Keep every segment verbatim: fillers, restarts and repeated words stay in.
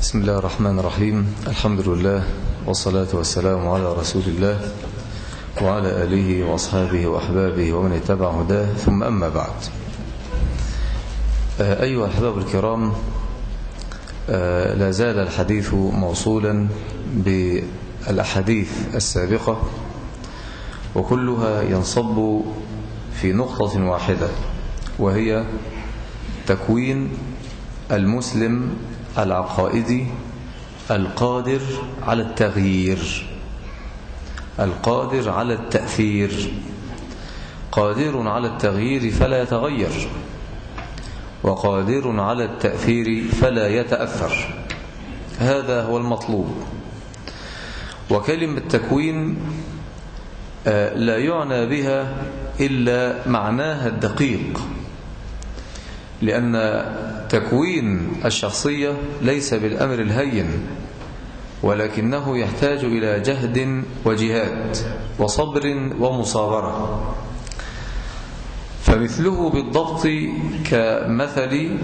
بسم الله الرحمن الرحيم. الحمد لله والصلاة والسلام على رسول الله وعلى آله وأصحابه وأحبابه ومن اتبع هداه، ثم أما بعد. أيها الأحباب الكرام، لا زال الحديث موصولا بالأحاديث السابقة، وكلها ينصب في نقطة واحدة، وهي تكوين المسلم العقائدي القادر على التغيير، القادر على التأثير، قادر على التغيير فلا يتغير، وقادر على التأثير فلا يتأثر. هذا هو المطلوب. وكلمة تكوين لا يعنى بها إلا معناها الدقيق، لأن تكوين الشخصية ليس بالأمر الهين، ولكنه يحتاج إلى جهد وجهاد وصبر ومصابرة. فمثله بالضبط كمثل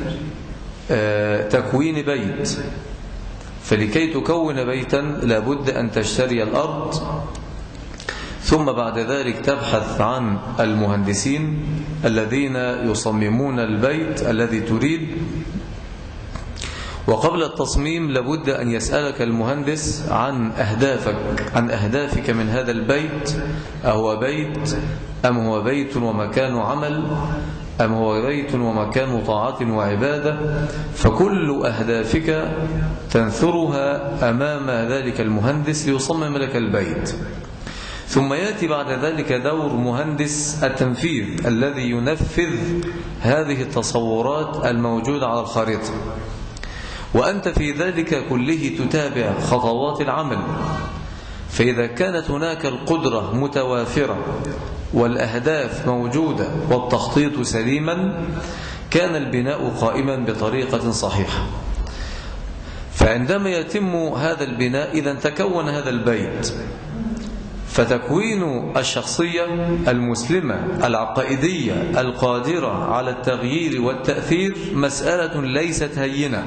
تكوين بيت، فلكي تكون بيتا لابد أن تشتري الأرض، ثم بعد ذلك تبحث عن المهندسين الذين يصممون البيت الذي تريد. وقبل التصميم لابد أن يسألك المهندس عن أهدافك عن أهدافك من هذا البيت، أهو بيت أم هو بيت ومكان عمل، أم هو بيت ومكان طاعة وعبادة. فكل أهدافك تنثرها أمام ذلك المهندس ليصمم لك البيت. ثم يأتي بعد ذلك دور مهندس التنفيذ الذي ينفذ هذه التصورات الموجودة على الخريطة، وأنت في ذلك كله تتابع خطوات العمل. فإذا كانت هناك القدرة متوافرة والأهداف موجودة والتخطيط سليما، كان البناء قائما بطريقة صحيحة. فعندما يتم هذا البناء إذا تكون هذا البيت. فتكوين الشخصية المسلمة العقائدية القادرة على التغيير والتأثير مسألة ليست هينة.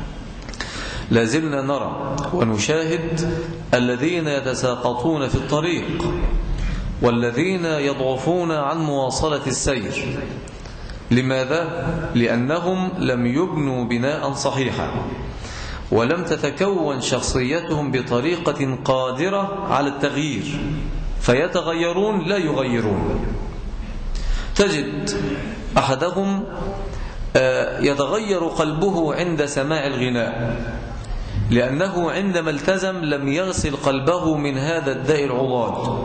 لازلنا نرى ونشاهد الذين يتساقطون في الطريق، والذين يضعفون عن مواصلة السير. لماذا؟ لأنهم لم يبنوا بناء صحيحا، ولم تتكون شخصيتهم بطريقة قادرة على التغيير، فيتغيرون لا يغيرون. تجد أحدهم يتغير قلبه عند سماع الغناء، لأنه عندما التزم لم يغسل قلبه من هذا الداء العضال.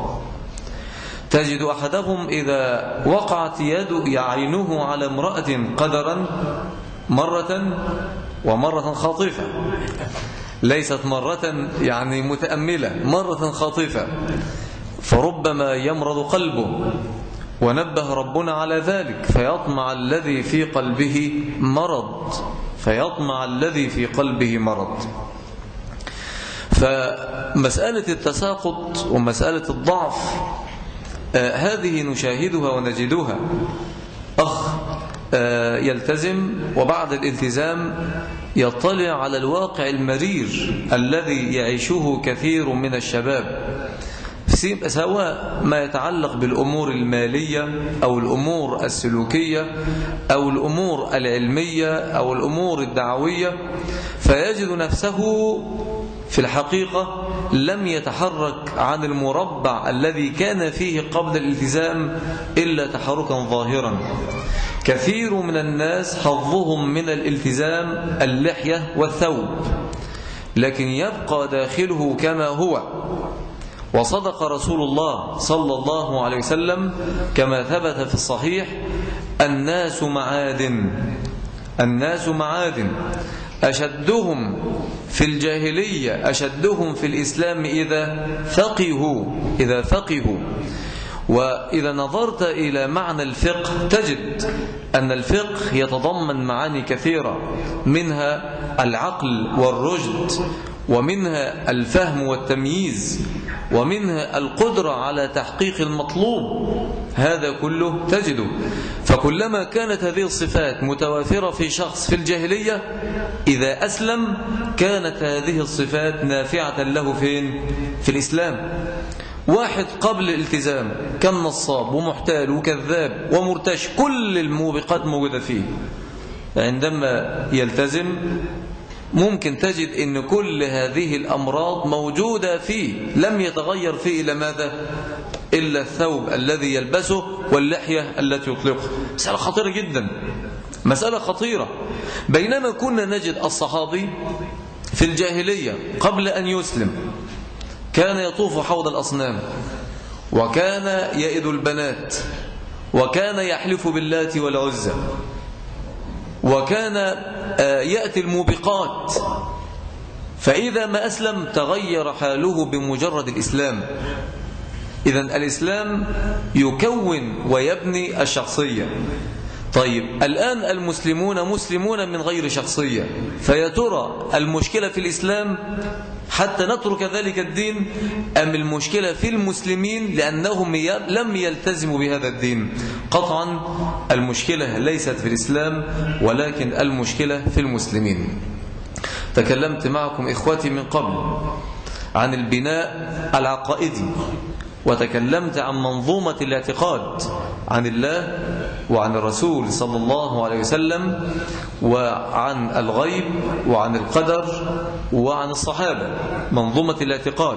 تجد أحدهم إذا وقعت يد عينه على امرأة قدرا مرة ومرة خاطفة، ليست مرة يعني متأملة، مرة خاطفة، فربما يمرض قلبه. ونبه ربنا على ذلك، فيطمع الذي في قلبه مرض فيطمع الذي في قلبه مرض. فمسألة التساقط ومسألة الضعف آه هذه نشاهدها ونجدها. أخ آه يلتزم، وبعد الالتزام يطلع على الواقع المرير الذي يعيشه كثير من الشباب، سواء ما يتعلق بالأمور المالية أو الأمور السلوكية أو الأمور العلمية أو الأمور الدعوية. فيجد نفسه في الحقيقة لم يتحرك عن المربع الذي كان فيه قبل الالتزام إلا تحركا ظاهرا. كثير من الناس حظهم من الالتزام اللحية والثوب، لكن يبقى داخله كما هو. وصدق رسول الله صلى الله عليه وسلم كما ثبت في الصحيح: الناس معادن الناس معادن أشدهم في الجاهلية أشدهم في الإسلام إذا فقهوا إذا فقهوا وإذا نظرت إلى معنى الفقه تجد أن الفقه يتضمن معاني كثيرة، منها العقل والرشد، ومنها الفهم والتمييز، ومنها القدرة على تحقيق المطلوب. هذا كله تجده. فكلما كانت هذه الصفات متوافرة في شخص في الجاهلية، إذا أسلم كانت هذه الصفات نافعة له فين؟ في الإسلام. واحد قبل الالتزام كان نصاب ومحتال وكذاب ومرتش، كل الموبقات موجودة فيه. عندما يلتزم ممكن تجد ان كل هذه الأمراض موجودة فيه، لم يتغير فيه إلى ماذا؟ إلا الثوب الذي يلبسه واللحية التي يطلقها. مسألة خطيرة جدا، مسألة خطيرة. بينما كنا نجد الصحابي في الجاهلية قبل أن يسلم كان يطوف حول الأصنام، وكان يئد البنات، وكان يحلف باللات والعزى، وكان يأتي الموبقات. فإذا ما أسلم تغير حاله بمجرد الإسلام. إذن الإسلام يكون ويبني الشخصية. طيب الآن المسلمون مسلمون من غير شخصية، فيا ترى المشكلة في الإسلام حتى نترك ذلك الدين، أم المشكلة في المسلمين لأنهم لم يلتزموا بهذا الدين؟ قطعا المشكلة ليست في الإسلام، ولكن المشكلة في المسلمين. تكلمت معكم إخوتي من قبل عن البناء العقائدي، وتكلمت عن منظومة الاعتقاد عن الله وعن الرسول صلى الله عليه وسلم، وعن الغيب وعن القدر وعن الصحابة، منظومة الاعتقاد.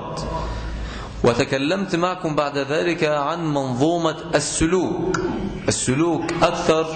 وتكلمت معكم بعد ذلك عن منظومة السلوك. السلوك أكثر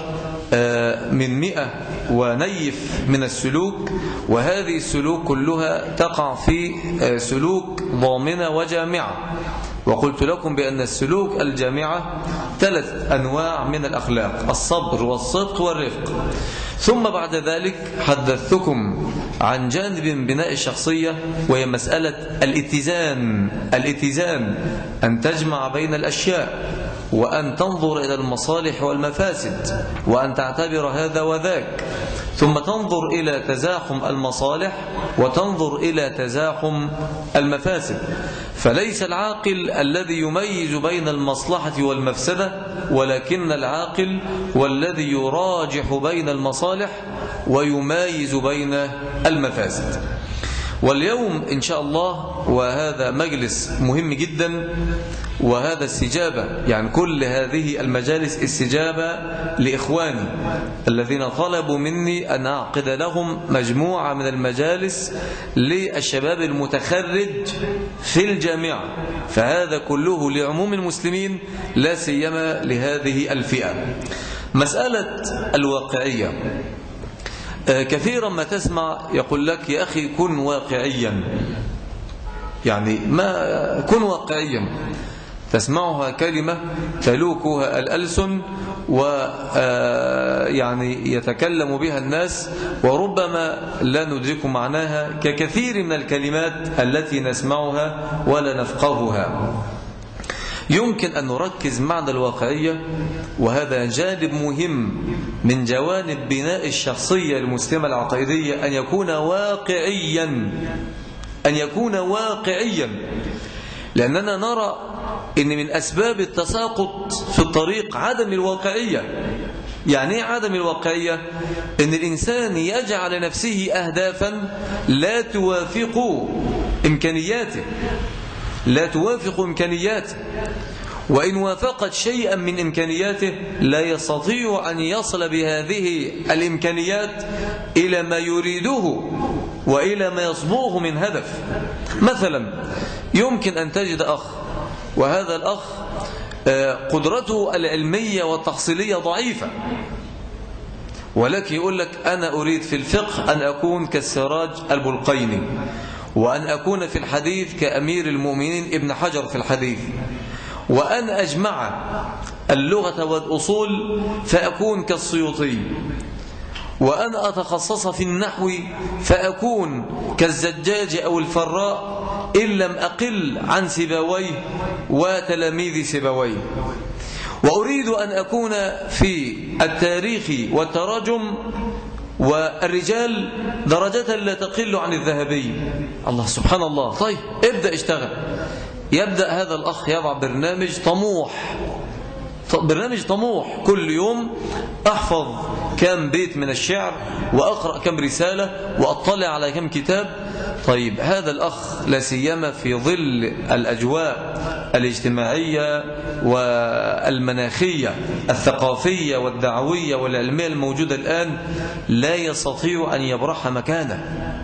من مئة ونيف من السلوك، وهذه السلوك كلها تقع في سلوك ضامنة وجامعة. وقلت لكم بأن السلوك الجامعة ثلاث أنواع من الأخلاق: الصبر والصدق والرفق. ثم بعد ذلك حدثتكم عن جانب من بناء الشخصية، وهي مسألة الاتزان. الاتزان أن تجمع بين الأشياء، وأن تنظر إلى المصالح والمفاسد، وأن تعتبر هذا وذاك، ثم تنظر إلى تزاحم المصالح وتنظر إلى تزاحم المفاسد. فليس العاقل الذي يميز بين المصلحة والمفسدة، ولكن العاقل والذي يراجح بين المصالح ويميز بين المفاسد. واليوم إن شاء الله، وهذا مجلس مهم جدا، وهذا استجابة، يعني كل هذه المجالس استجابة لإخواني الذين طلبوا مني أن أعقد لهم مجموعة من المجالس للشباب المتخرج في الجامعة. فهذا كله لعموم المسلمين، لا سيما لهذه الفئة. مسألة الواقعية، كثيرا ما تسمع يقول لك يا أخي كن واقعيا، يعني ما كن واقعيا. تسمعها كلمة تلوكها الألسن ويعني يتكلم بها الناس، وربما لا ندرك معناها ككثير من الكلمات التي نسمعها ولا نفقهها. يمكن أن نركز معنى الواقعية، وهذا جانب مهم من جوانب بناء الشخصية المسلمة العقائدية، أن يكون واقعيا، أن يكون واقعيا. لأننا نرى إن من أسباب التساقط في الطريق عدم الواقعية. يعني إيه عدم الواقعية؟ إن الإنسان يجعل لنفسه أهدافا لا توافق إمكانياته، لا توافق إمكانياته، وإن وافقت شيئا من إمكانياته لا يستطيع أن يصل بهذه الإمكانيات إلى ما يريده وإلى ما يصبوه من هدف. مثلا يمكن أن تجد أخ، وهذا الأخ قدرته العلمية والتحصيلية ضعيفة، ولكن يقول لك أنا أريد في الفقه أن أكون كالسراج البلقيني، وأن أكون في الحديث كأمير المؤمنين ابن حجر في الحديث، وأن أجمع اللغة والأصول فأكون كالسيوطي، وأن أتخصص في النحو فأكون كالزجاج أو الفراء إن لم أقل عن سيبويه وتلاميذ سيبويه، وأريد أن أكون في التاريخ والتراجم والرجال درجة لا تقل عن الذهبي. الله سبحان الله. طيب ابدأ اشتغل. يبدأ هذا الأخ يضع برنامج طموح برنامج طموح، كل يوم أحفظ كم بيت من الشعر وأقرأ كم رسالة وأطلع على كم كتاب. طيب هذا الأخ لا سيما في ظل الأجواء الاجتماعية والمناخية الثقافية والدعوية والعلمية الموجودة الآن لا يستطيع أن يبرح مكانه.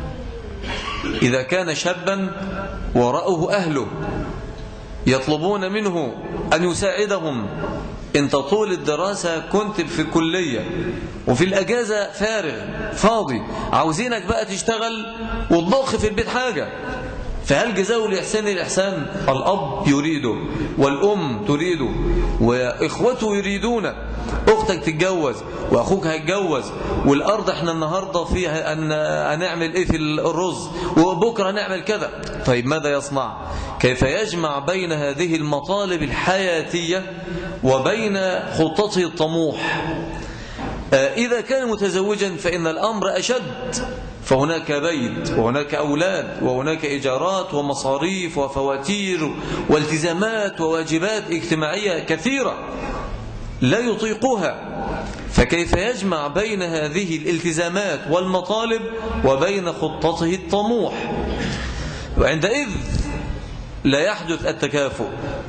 إذا كان شابا ورأه أهله يطلبون منه أن يساعدهم، انت طول الدراسة كنت في كلية وفي الأجازة فارغ فاضي، عاوزينك بقى تشتغل وتضخ في البيت حاجة، فهل جزاء الإحسان الإحسان؟ الأب يريده والأم تريده وإخوته يريدون، أختك تتجوز وأخوك هيتجوز، والأرض احنا النهاردة فيها أن هنعمل إيه في الرز وبكرة نعمل كذا. طيب ماذا يصنع؟ كيف يجمع بين هذه المطالب الحياتية وبين خطته الطموح؟ إذا كان متزوجا فإن الأمر أشد، فهناك بيت وهناك أولاد وهناك إيجارات ومصاريف وفواتير والتزامات وواجبات اجتماعية كثيرة لا يطيقها، فكيف يجمع بين هذه الالتزامات والمطالب وبين خطته الطموح؟ وعندئذ لا يحدث التكافؤ،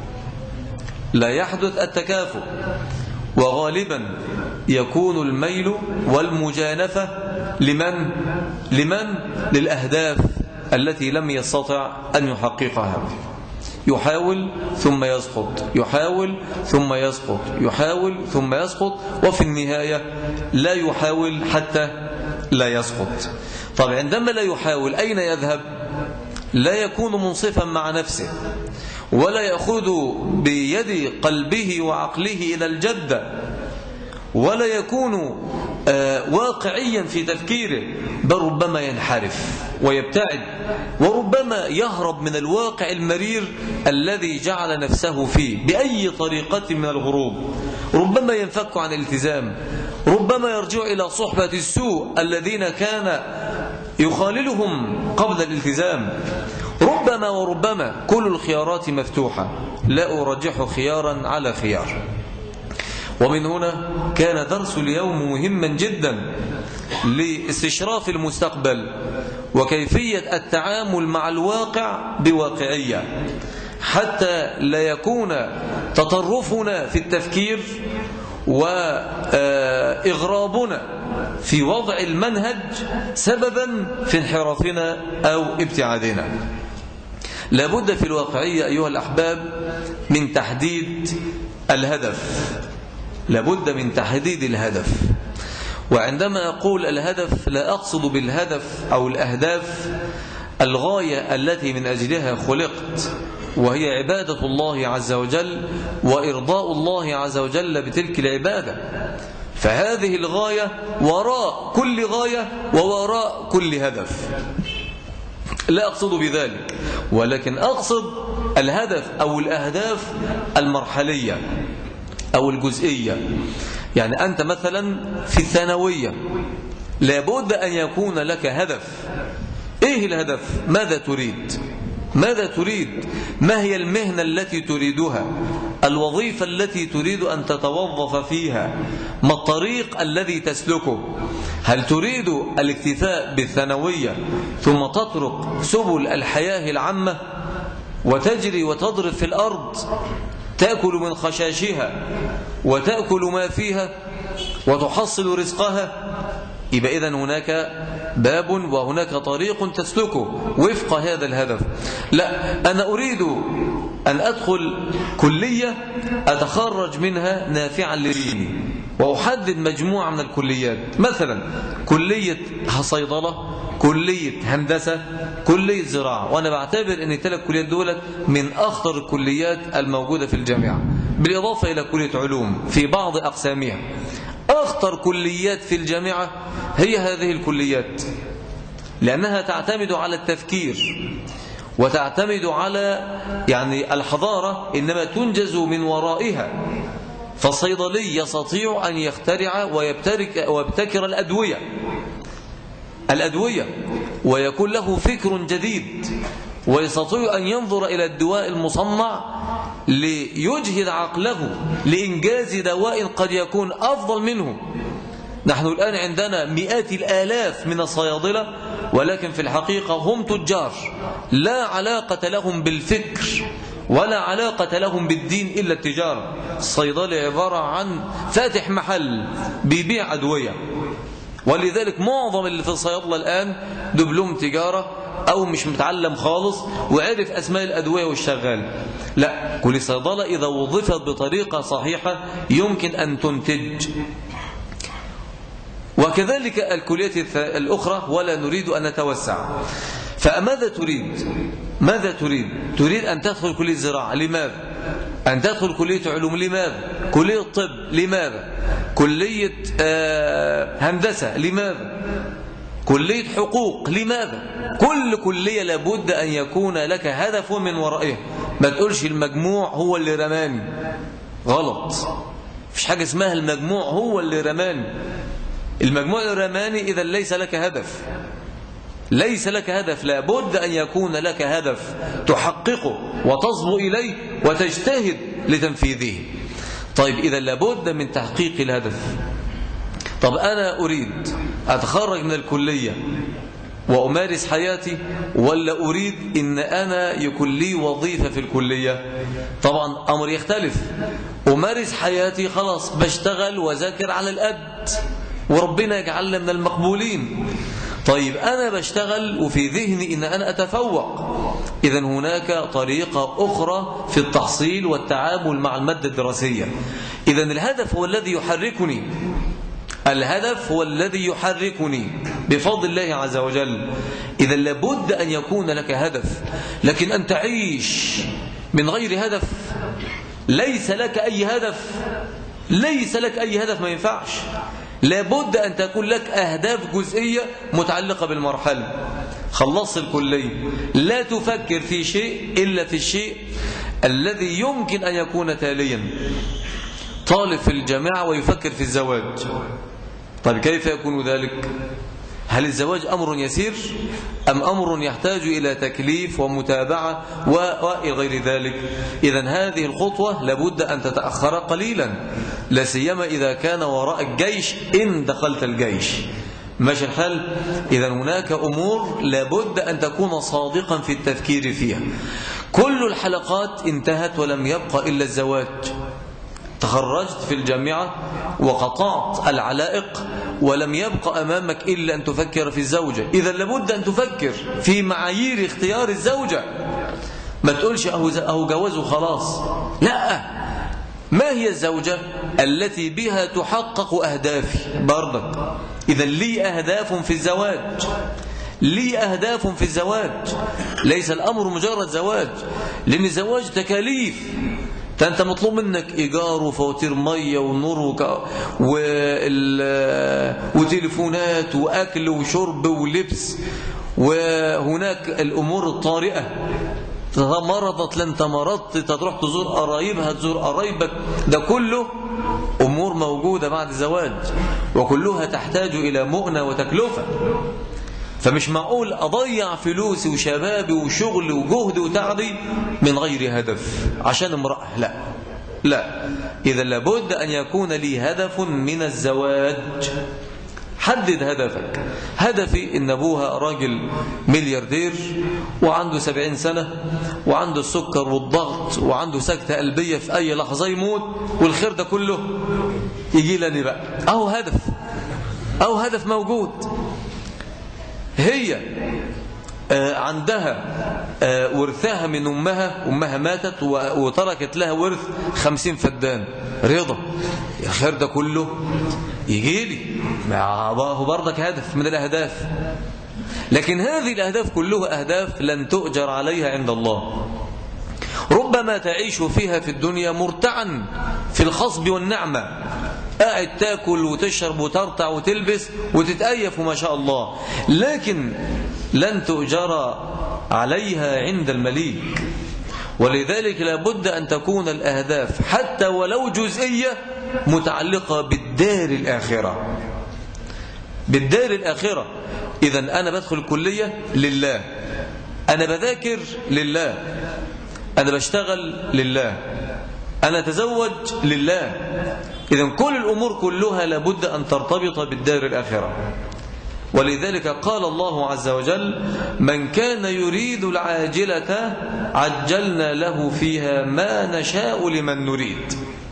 لا يحدث التكافؤ، وغالبا يكون الميل والمجانفة لمن؟ لمن؟ للأهداف التي لم يستطع أن يحققها. يحاول ثم يسقط، يحاول ثم يسقط، يحاول ثم يسقط، وفي النهاية لا يحاول حتى لا يسقط. طب عندما لا يحاول أين يذهب؟ لا يكون منصفا مع نفسه، ولا يأخذ بيد قلبه وعقله إلى الجدة، ولا يكون واقعيا في تفكيره، بل ربما ينحرف ويبتعد، وربما يهرب من الواقع المرير الذي جعل نفسه فيه بأي طريقة من الهروب. ربما ينفك عن الالتزام، ربما يرجع إلى صحبة السوء الذين كان يخاللهم قبل الالتزام. ربما وربما كل الخيارات مفتوحة، لا أرجح خيارا على خيار. ومن هنا كان درس اليوم مهما جدا لاستشراف المستقبل وكيفية التعامل مع الواقع بواقعية، حتى لا يكون تطرفنا في التفكير وإغرابنا في وضع المنهج سببا في انحرافنا أو ابتعادنا. لابد في الواقعية أيها الأحباب من تحديد الهدف، لابد من تحديد الهدف. وعندما أقول الهدف لا أقصد بالهدف أو الأهداف الغاية التي من أجلها خلقت، وهي عبادة الله عز وجل وإرضاء الله عز وجل بتلك العبادة، فهذه الغاية وراء كل غاية ووراء كل هدف، لا أقصد بذلك، ولكن أقصد الهدف أو الأهداف المرحلية أو الجزئية. يعني أنت مثلا في الثانوية لابد أن يكون لك هدف. إيه الهدف؟ ماذا تريد؟ ماذا تريد؟ ما هي المهنة التي تريدها؟ الوظيفة التي تريد أن تتوظف فيها؟ ما الطريق الذي تسلكه؟ هل تريد الاكتفاء بالثانوية ثم تترك سبل الحياة العامة وتجري وتضرب في الأرض تأكل من خشاشها وتأكل ما فيها وتحصل رزقها؟ يبقى إذن هناك باب وهناك طريق تسلكه وفق هذا الهدف. لا، أنا أريد أن أدخل كلية أتخرج منها نافعا لديني، وأحدد مجموعة من الكليات، مثلا كلية صيدلة، كلية هندسة، كلية زراعة، وأنا بعتبر أن الثلاث كليات دولت من أخطر الكليات الموجودة في الجامعة، بالإضافة إلى كلية علوم في بعض أقسامها. أخطر كليات في الجامعة هي هذه الكليات، لأنها تعتمد على التفكير وتعتمد على يعني الحضارة، إنما تنجز من ورائها. فالصيدلي يستطيع أن يخترع ويبتكر, ويبتكر الأدوية الأدوية ويكون له فكر جديد ويستطيع أن ينظر إلى الدواء المصنع ليجهد عقله لإنجاز دواء قد يكون أفضل منه. نحن الآن عندنا مئات الآلاف من الصيادلة، ولكن في الحقيقة هم تجار لا علاقة لهم بالفكر ولا علاقة لهم بالدين إلا التجارة. الصيدلي عبارة عن فاتح محل بيبيع أدوية، ولذلك معظم اللي في الصيادلة الآن دبلوم تجارة أو مش متعلم خالص وعرف أسماء الأدوية والشغال. لا، كل صيدلة إذا وظفت بطريقة صحيحة يمكن أن تنتج. وكذلك الكليات الأخرى، ولا نريد أن نتوسع. فماذا تريد؟ ماذا تريد؟ تريد أن تدخل كلية زراعة، لماذا؟ أن تدخل كلية علوم، لماذا؟ كلية طب، لماذا؟ كلية هندسة، لماذا؟ كلية حقوق، لماذا؟ كل كلية لابد أن يكون لك هدف من ورائها. ما تقولش المجموع هو اللي رماني، غلط. مفيش حاجة اسمها المجموع هو اللي رماني. المجموع اللي رماني إذا ليس لك هدف، ليس لك هدف. لابد أن يكون لك هدف تحققه وتصبو إليه وتجتهد لتنفيذه. طيب إذا لابد من تحقيق الهدف. طب أنا أريد أتخرج من الكلية وأمارس حياتي، ولا أريد إن أنا يكون لي وظيفة في الكلية؟ طبعا أمر يختلف. أمارس حياتي خلاص بشتغل وذاكر على القد وربنا يجعلنا من المقبولين. طيب أنا بشتغل وفي ذهني إن أنا أتفوق، إذن هناك طريقة أخرى في التحصيل والتعامل مع المادة الدراسية. إذن الهدف هو الذي يحركني، الهدف هو الذي يحركني بفضل الله عز وجل. إذن لابد أن يكون لك هدف. لكن أن تعيش من غير هدف، ليس لك أي هدف، ليس لك أي هدف، ما ينفعش. لابد أن تكون لك أهداف جزئية متعلقة بالمرحلة. خلصت الكلية، لا تفكر في شيء إلا في الشيء الذي يمكن أن يكون تاليا. طالب في الجامعة ويفكر في الزواج، طيب كيف يكون ذلك؟ هل الزواج أمر يسير أم أمر يحتاج إلى تكليف ومتابعة وإلى غير ذلك؟ إذن هذه الخطوة لابد أن تتأخر قليلا، لا سيما إذا كان وراء الجيش إن دخلت الجيش. ماشي الحال؟ إذن هناك أمور لابد أن تكون صادقا في التفكير فيها. كل الحلقات انتهت ولم يبقى إلا الزواج. تخرجت في الجامعة وقطعت العلائق ولم يبقى أمامك إلا أن تفكر في الزوجة. إذا لابد أن تفكر في معايير اختيار الزوجة. ما تقولش أهو جوازه خلاص، لا. ما هي الزوجة التي بها تحقق أهدافي برضك؟ إذا لي أهداف في الزواج، لي أهداف في الزواج. ليس الأمر مجرد زواج، لأن الزواج تكاليف. فأنت مطلوب منك إيجار وفواتير مية ونور وك... وال... وتليفونات وأكل وشرب ولبس، وهناك الأمور الطارئة. مرضت لن مرضت، تروح تزور قرايبها، تزور قرايبك، ده كله أمور موجودة بعد الزواج، وكلها تحتاج إلى مؤنة وتكلفة. فمش معقول أضيع فلوسي وشبابي وشغلي وجهدي وتعبي من غير هدف عشان امرأة. لا لا، إذا لابد أن يكون لي هدف من الزواج. حدد هدفك. هدفي إن أبوها راجل ملياردير وعنده سبعين سنة وعنده السكر والضغط وعنده سكتة قلبية في أي لحظة يموت، والخير ده كله يجي لني بقى. أو هدف، أو هدف موجود. هي عندها ورثها من أمها، أمها ماتت وتركت لها ورث خمسين فدان، رضا الخير ده كله يجي لي. هو برضك هدف من الأهداف. لكن هذه الأهداف كلها أهداف لن تؤجر عليها عند الله. ربما تعيش فيها في الدنيا مرتعا في الخصب والنعمة، قاعد تاكل وتشرب وترتع وتلبس وتتأيف وما شاء الله، لكن لن تؤجر عليها عند المليك. ولذلك لابد أن تكون الأهداف حتى ولو جزئية متعلقة بالدار الآخرة، بالدار الآخرة. إذن أنا بدخل الكلية لله، أنا بذاكر لله، أنا بشتغل لله، أنا أتزوج لله. إذن كل الأمور كلها لابد أن ترتبط بالدار الآخرة. ولذلك قال الله عز وجل: من كان يريد العاجلة عجلنا له فيها ما نشاء لمن نريد.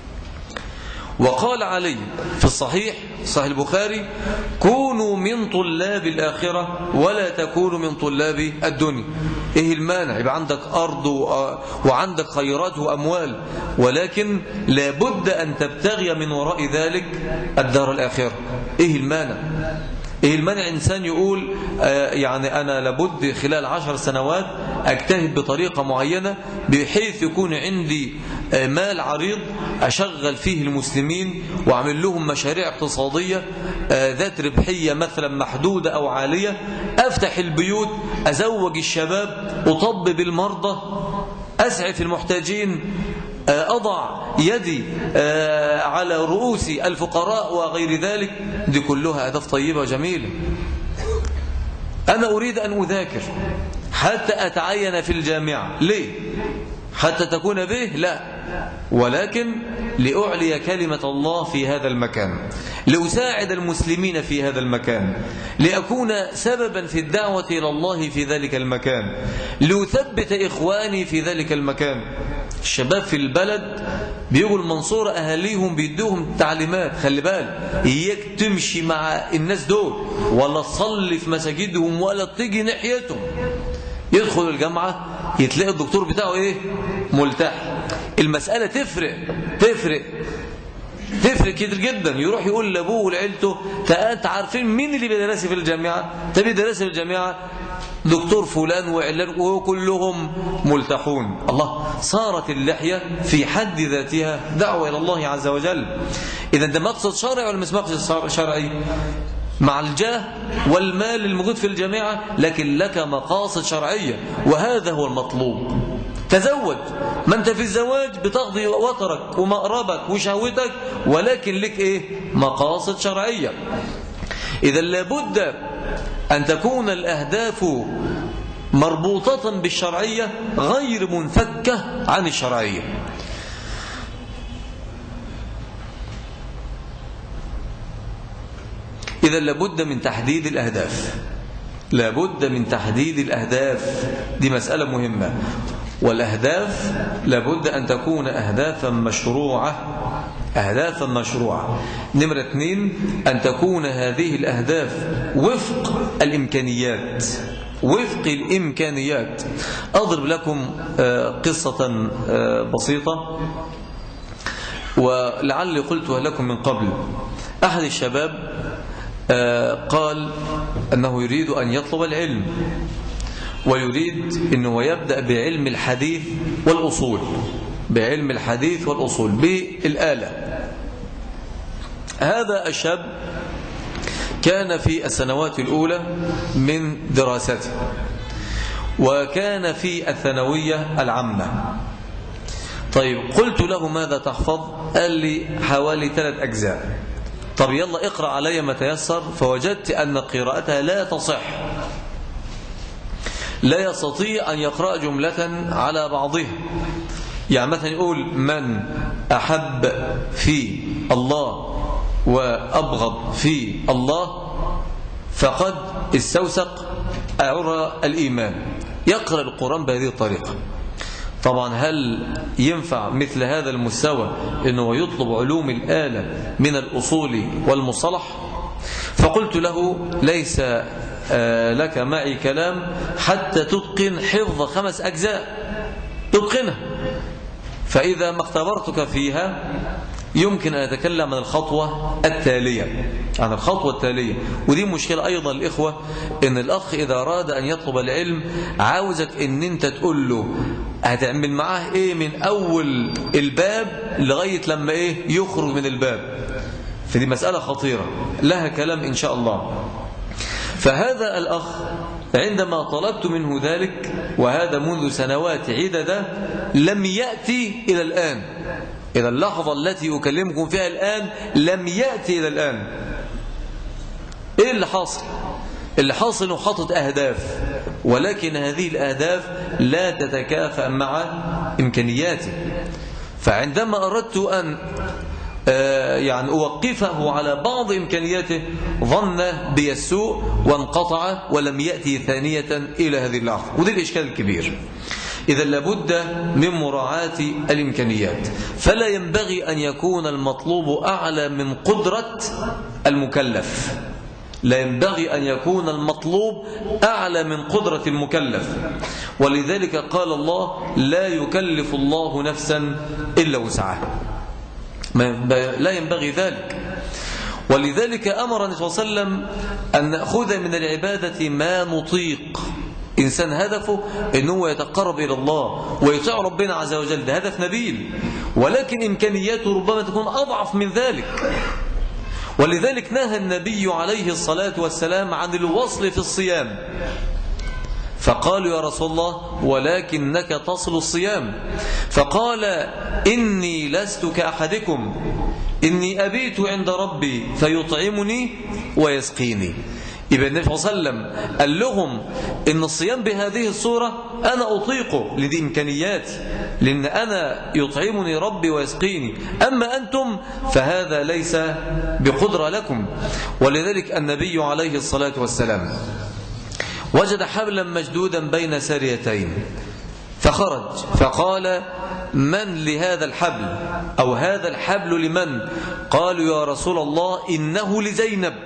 وقال علي في الصحيح صحيح البخاري: كونوا من طلاب الآخرة ولا تكونوا من طلاب الدنيا. إيه المانع؟ يبقى عندك أرض وعندك خيرات وأموال، ولكن لابد أن تبتغي من وراء ذلك الدار الآخرة. إيه المانع؟ إيه المانع إنسان يقول آه يعني أنا لابد خلال عشر سنوات أجتهد بطريقة معينة بحيث يكون عندي آه مال عريض أشغل فيه المسلمين وأعمل لهم مشاريع اقتصادية آه ذات ربحية مثلا محدودة أو عالية، أفتح البيوت، أزوج الشباب، أطبب المرضى، أسعف المحتاجين، أضع يدي على رؤوس الفقراء وغير ذلك. دي كلها أهداف طيبة وجميلة. أنا أريد أن أذاكر حتى أتعين في الجامعة. ليه؟ حتى تكون به؟ لا، ولكن لأعلي كلمة الله في هذا المكان، لأساعد المسلمين في هذا المكان، لأكون سببا في الدعوة إلى الله في ذلك المكان، لأثبت إخواني في ذلك المكان. الشباب في البلد بيقول المنصورة أهاليهم بيدوهم تعليمات: خلي بالك إياك تمشي مع الناس دول، ولا تصلي في مساجدهم، ولا تيجي ناحيتهم. يدخل الجامعة يتلاقي الدكتور بتاعه إيه؟ ملتحي. المسألة تفرق تفرق تفرق كتير جدا. يروح يقول لأبوه ولعيلته: أنت عارفين مين اللي بيدرسي في الجامعة؟ تبي درسي في الجامعة دكتور فلان وعلان، وكلهم ملتحون. الله، صارت اللحية في حد ذاتها دعوة إلى الله عز وجل. إذا ده مقصد شرعي ولا مش مقصد شرعي؟ مع الجاه والمال الموجود في الجامعة، لكن لك مقاصد شرعية، وهذا هو المطلوب. تزوج، ما أنت في الزواج بتقضي وطرك ومقربك وشهوتك، ولكن لك إيه؟ مقاصد شرعية. إذا لابد أن تكون الأهداف مربوطة بالشرعية غير منفكة عن الشرعية. إذا لابد من تحديد الأهداف، لابد من تحديد الأهداف. دي مسألة مهمة. والأهداف لابد أن تكون أهدافا مشروعة، أهدافا مشروعة. نمرة اثنين، أن تكون هذه الأهداف وفق الإمكانيات، وفق الإمكانيات. أضرب لكم قصة بسيطة ولعلي قلتها لكم من قبل. أحد الشباب قال أنه يريد أن يطلب العلم، ويريد أنه يبدأ بعلم الحديث والأصول، بعلم الحديث والأصول بالآلة. هذا الشاب كان في السنوات الأولى من دراسته، وكان في الثانوية العامة. طيب، قلت له: ماذا تحفظ؟ قال لي: حوالي ثلاث أجزاء. طب يلا اقرأ علي ما تيسر. فوجدت أن قراءتها لا تصح، لا يستطيع أن يقرأ جملة على بعضها. يعني مثلا يقول: من أحب في الله وأبغض في الله فقد استوثق عرى الإيمان. يقرأ القرآن بهذه الطريقة. طبعا هل ينفع مثل هذا المستوى أنه يطلب علوم الآلة من الأصول والمصطلح؟ فقلت له: ليس لك معي كلام حتى تتقن حفظ خمس أجزاء، تتقنها، فإذا ما اختبرتك فيها يمكن أن أتكلم عن الخطوة التالية، عن الخطوة التالية. ودي مشكلة أيضا الإخوة، إن الأخ إذا أراد أن يطلب العلم عاوزك إن أنت تقول له هتعمل معاه إيه من أول الباب لغاية لما إيه يخرج من الباب. فدي مسألة خطيرة لها كلام إن شاء الله. فهذا الأخ عندما طلبت منه ذلك، وهذا منذ سنوات عدة، لم يأتي إلى الآن، إلى اللحظة التي أكلمكم فيها الآن لم يأتي إلى الآن. إيه اللي حاصل؟ اللي حاصل انه حاطط أهداف، ولكن هذه الأهداف لا تتكافأ مع إمكانياته. فعندما أردت أن يعني أوقفه على بعض إمكانياته ظن بي السوء وانقطع ولم يأتي ثانية إلى هذه اللحظة، وده الإشكال الكبير. إذا لابد من مراعاة الإمكانيات، فلا ينبغي أن يكون المطلوب أعلى من قدرة المكلف، لا ينبغي أن يكون المطلوب أعلى من قدرة المكلف. ولذلك قال الله: لا يكلف الله نفسا إلا وسعها، لا ينبغي ذلك. ولذلك أمر النبي صلى الله عليه وسلم أن نأخذ من العبادة ما نطيق. إنسان هدفه أنه يتقرب إلى الله ويطيع ربنا عز وجل، ده هدف نبيل، ولكن إمكانياته ربما تكون أضعف من ذلك. ولذلك نهى النبي عليه الصلاة والسلام عن الوصل في الصيام، فقالوا: يا رسول الله ولكنك تصل الصيام. فقال: إني لست كأحدكم، إني أبيت عند ربي فيطعمني ويسقيني. يبقى النبي صلى الله عليه وسلم قال لهم إن الصيام بهذه الصورة أنا أطيقه لدي إمكانياتي، لأن أنا يطعمني ربي ويسقيني، أما أنتم فهذا ليس بقدرة لكم. ولذلك النبي عليه الصلاة والسلام وجد حبلا مشدودا بين ساريتين فخرج فقال: من لهذا الحبل؟ أو هذا الحبل لمن؟ قالوا: يا رسول الله إنه لزينب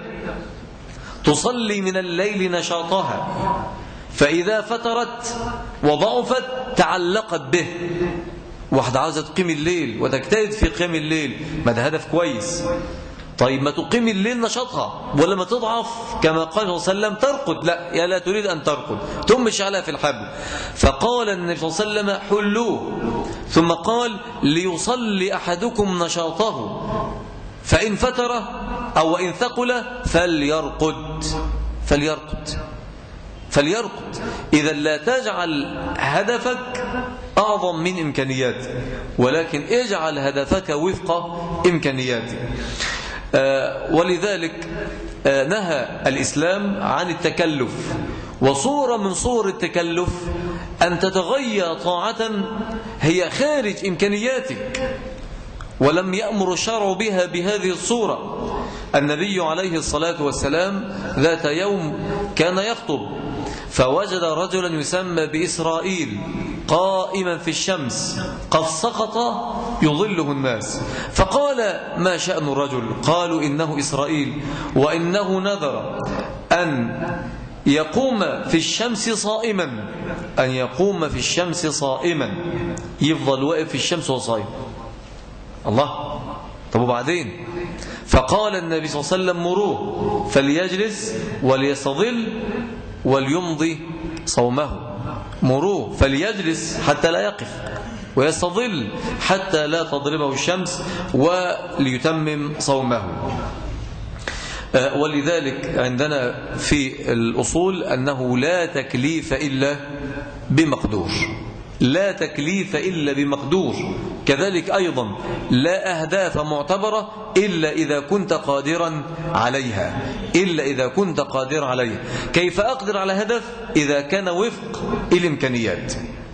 تصلي من الليل نشاطها، فإذا فترت وضعفت تعلقت به. واحدة عاوزة تقيم الليل وتجتهد في قيام الليل، ما ده هدف كويس. طيب ما تقيم الليل نشاطها، ولا ما تضعف كما قال صلى الله عليه وسلم ترقد، لا يا لا تريد أن ترقد تمشي عليها في الحبل. فقال النبي صلى الله عليه وسلم: حلوه. ثم قال: ليصلي أحدكم نشاطه، فإن فتر أو إن ثقل فليرقد فليرقد فليرقد. إذا لا تجعل هدفك أعظم من إمكانياتك، ولكن اجعل هدفك وفق إمكانياتك. آه ولذلك آه نهى الإسلام عن التكلف، وصورة من صور التكلف أن تتغير طاعة هي خارج إمكانياتك، ولم يأمر الشرع بها بهذه الصورة. النبي عليه الصلاة والسلام ذات يوم كان يخطب، فوجد رجلا يسمى بإسرائيل قائما في الشمس قد سقط يظله الناس، فقال: ما شأن الرجل؟ قالوا: إنه إسرائيل، وإنه نذر أن يقوم في الشمس صائما، أن يقوم في الشمس صائما، يفضل واقف في الشمس وصائم. الله، طب وبعدين؟ فقال النبي صلى الله عليه وسلم: مروه فليجلس وليستظل وليمضي صومه. مروه فليجلس حتى لا يقف، ويستظل حتى لا تضربه الشمس، وليتمم صومه. ولذلك عندنا في الأصول أنه لا تكليف إلا بمقدور، لا تكليف إلا بمقدور. كذلك أيضا لا أهداف معتبرة إلا إذا كنت قادرا عليها، إلا إذا كنت قادر عليها. كيف أقدر على هدف؟ إذا كان وفق الإمكانيات.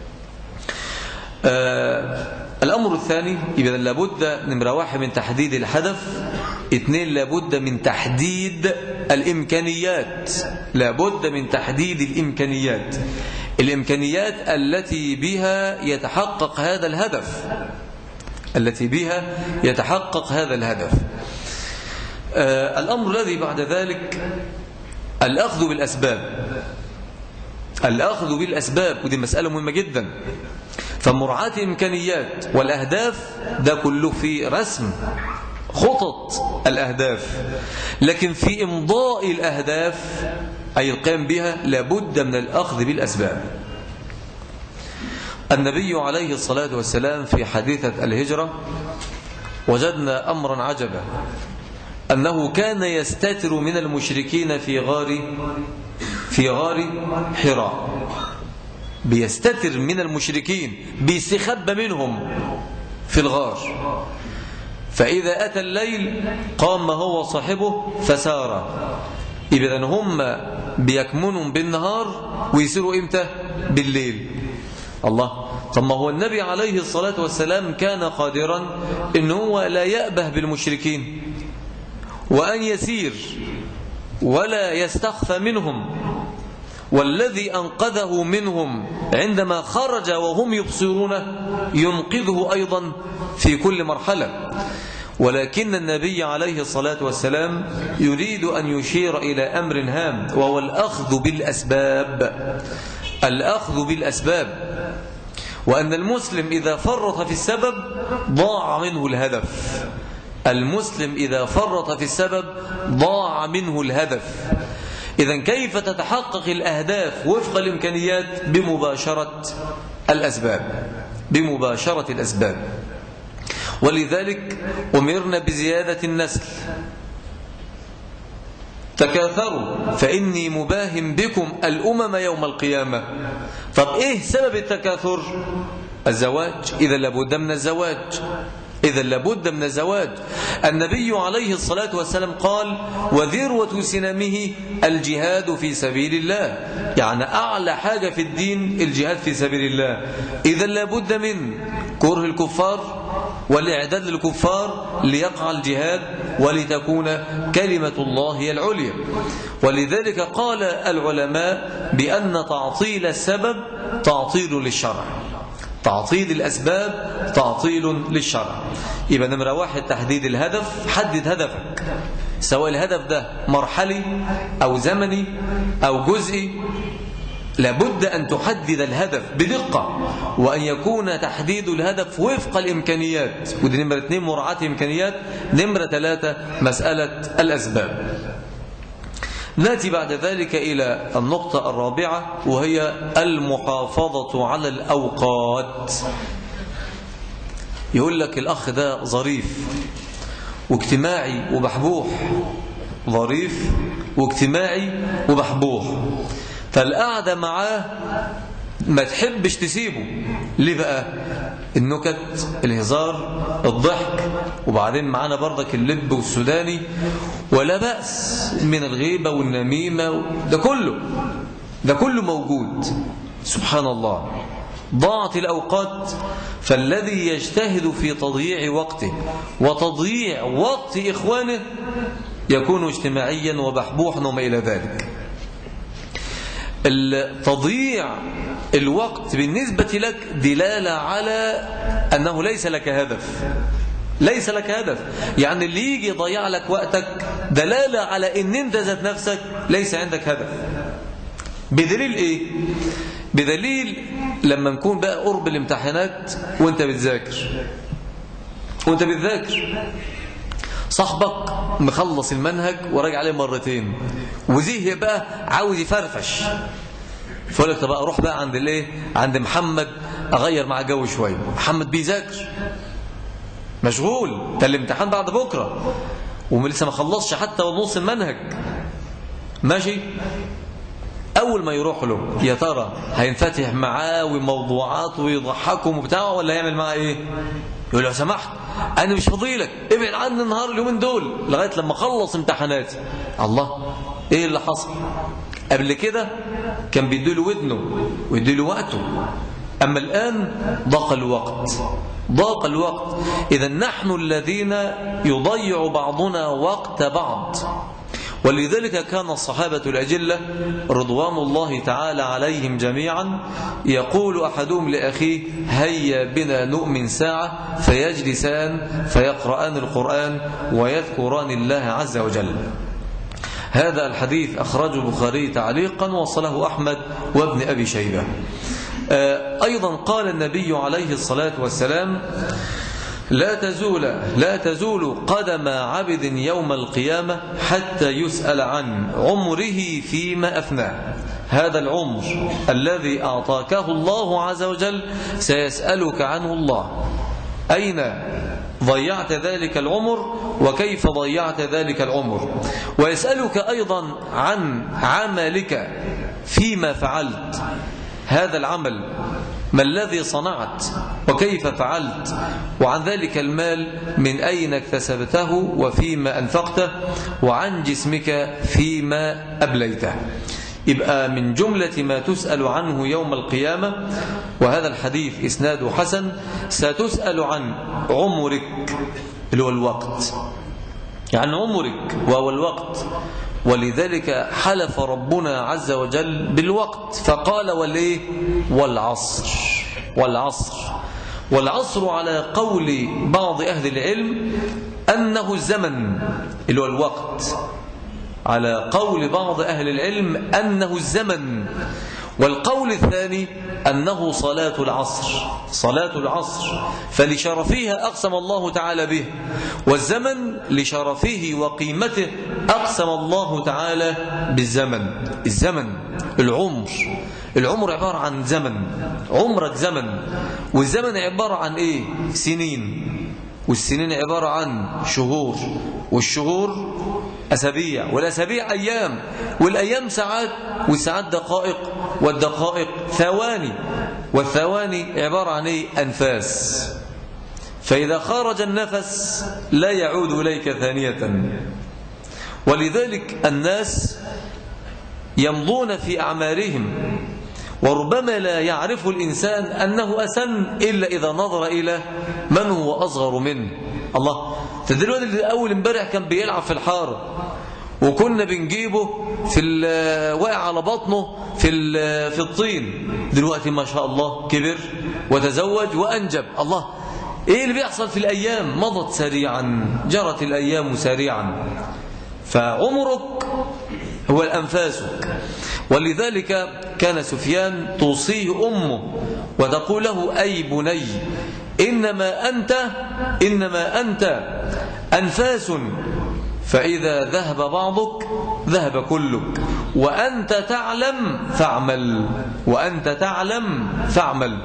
آه الأمر الثاني، إذا لابد نمرة واحد من تحديد الهدف، اثنين لابد من تحديد الإمكانيات، لابد من تحديد الإمكانيات الإمكانيات التي بها يتحقق هذا الهدف، التي بها يتحقق هذا الهدف. آه الأمر الذي بعد ذلك الأخذ بالأسباب، الأخذ بالأسباب، ودي مسألة مهمة جدا. فمراعاة الإمكانيات والأهداف ده كله في رسم خطط الأهداف، لكن في إمضاء الأهداف أي القيام بها لابد من الأخذ بالأسباب. النبي عليه الصلاة والسلام في حديثة الهجرة وجدنا أمرا عجبا، أنه كان يستتر من المشركين في غار في غار حراء، بيستتر من المشركين، بيستخبى منهم في الغار. فإذا أتى الليل قام هو صاحبه فسار. إذن هم بيكمنوا بالنهار ويسيروا إمتى؟ بالليل. الله، طب ما هو النبي عليه الصلاة والسلام كان قادرا إن هو لا يأبه بالمشركين وأن يسير ولا يستخفى منهم، والذي أنقذه منهم عندما خرج وهم يبصرون ينقذه أيضا في كل مرحلة. ولكن النبي عليه الصلاة والسلام يريد أن يشير إلى أمر هام، وهو الأخذ بالأسباب. الأخذ بالأسباب، وأن المسلم إذا فرط في السبب ضاع منه الهدف. المسلم إذا فرط في السبب ضاع منه الهدف. إذن كيف تتحقق الأهداف وفق الإمكانيات؟ بمباشرة الأسباب، بمباشرة الأسباب. ولذلك أمرنا بزيادة النسل. تكاثروا فإني مباهم بكم الأمم يوم القيامة. طب إيه سبب التكاثر؟ الزواج، إذا لابد من الزواج، إذا لابد من الزواج. النبي عليه الصلاة والسلام قال: وذروة سنامه الجهاد في سبيل الله، يعني أعلى حاجة في الدين الجهاد في سبيل الله. إذا لابد من كره الكفار والإعداد للكفار ليقع الجهاد ولتكون كلمة الله هي العليا. ولذلك قال العلماء بأن تعطيل السبب تعطيل للشرع، تعطيل الأسباب تعطيل للشرع. يبقى نمرة واحد تحديد الهدف. حدد هدفك، سواء الهدف ده مرحلي أو زمني أو جزئي، لابد أن تحدد الهدف بدقة، وأن يكون تحديد الهدف وفق الإمكانيات. ودي نمرة اثنين مراعاة إمكانيات. نمرة ثلاثة مسألة الأسباب. نأتي بعد ذلك إلى النقطة الرابعة، وهي المحافظة على الأوقات. يقول لك الأخ ده ظريف واجتماعي وبحبوح، ظريف واجتماعي وبحبوح، فالقعدة معاه ما تحبش تسيبه. ليه بقى؟ النكت، الهزار، الضحك، وبعدين معانا برضك اللب والسوداني، ولا بأس من الغيبة والنميمة، ده كله ده كله موجود. سبحان الله، ضاعت الأوقات. فالذي يجتهد في تضييع وقته وتضييع وقت إخوانه يكون اجتماعيا وبحبوحا وما إلى ذلك. تضييع الوقت بالنسبة لك دلالة على أنه ليس لك هدف، ليس لك هدف. يعني اللي يجي يضيع لك وقتك دلالة على أن أنت ذات نفسك ليس عندك هدف. بدليل إيه؟ بدليل لما نكون بقى قرب الامتحانات وانت بتذاكر وانت بتذاكر صاحبك مخلص المنهج وراجع عليه مرتين وزيه بقى عاوز يفرفش، فقال لك طب اروح بقى عند الايه عند محمد اغير مع جو شويه. محمد بيذاكر مشغول، ده الامتحان بعد بكره ولسه ما خلصش حتى نص المنهج. ماشي، اول ما يروح له يا ترى هينفتح معاه وموضوعات ويضحكهم وبتاعه، ولا يعمل معاه ايه؟ يقول له لو سمحت انا مش فاضيلك، ابعد عني النهار اليومين دول لغايه لما اخلص امتحاناتي. الله، ايه اللي حصل؟ قبل كده كان بيديله ودنه ويديله وقته، اما الان ضاق الوقت، ضاق الوقت. اذا نحن الذين يضيع بعضنا وقت بعض. ولذلك كان الصحابة الأجلة رضوان الله تعالى عليهم جميعا يقول أحدهم لأخيه هيا بنا نؤمن ساعة، فيجلسان فيقرآن القرآن ويذكران الله عز وجل. هذا الحديث أخرجه البخاري تعليقا وصله أحمد وابن أبي شيبة. أيضا قال النبي عليه الصلاة والسلام لا تزول لا تزول قدم عبد يوم القيامة حتى يسأل عن عمره فيما أفناه. هذا العمر الذي أعطاكه الله عز وجل سيسألك عنه الله، أين ضيعت ذلك العمر وكيف ضيعت ذلك العمر، ويسألك أيضا عن عملك فيما فعلت. هذا العمل ما الذي صنعت وكيف فعلت، وعن ذلك المال من أين اكتسبته وفيما أنفقته، وعن جسمك فيما أبليته. يبقى من جملة ما تسأل عنه يوم القيامة، وهذا الحديث إسناده حسن، ستسأل عن عمرك اللي هو الوقت، يعني عمرك وهو الوقت. ولذلك حلف ربنا عز وجل بالوقت فقال والإيه؟ والعصر. والعصر والعصر على قول بعض أهل العلم أنه الزمن اللي هو الوقت، على قول بعض أهل العلم أنه الزمن، والقول الثاني أنه صلاة العصر. صلاة العصر فلشرفها أقسم الله تعالى به، والزمن لشرفه وقيمته أقسم الله تعالى بالزمن. الزمن العمر، العمر عبارة عن زمن، عمرك زمن، والزمن عبارة عن إيه؟ سنين، والسنين عبارة عن شهور، والشهور أسابيع، والأسابيع أيام، والأيام ساعات، والساعات دقائق، والدقائق ثواني، والثواني عبارة عن إيه؟ أنفاس. فإذا خرج النفس لا يعود إليك ثانية. ولذلك الناس يمضون في أعمارهم، وربما لا يعرف الإنسان أنه أسن إلا إذا نظر إلى من هو أصغر منه. الله، تدلوقتي اللي أول امبارح كان بيلعب في الحارة وكنا بنجيبه في واقع على بطنه في في الطين، دلوقتي ما شاء الله كبر وتزوج وأنجب. الله، إيه اللي بيحصل في الأيام؟ مضت سريعا، جرت الأيام سريعا. فعمرك هو الأنفاسك. ولذلك كان سفيان توصيه أمه وتقول له أي بني إنما أنت إنما أنت أنفاس، فإذا ذهب بعضك ذهب كلك، وأنت تعلم فاعمل، وأنت تعلم فاعمل.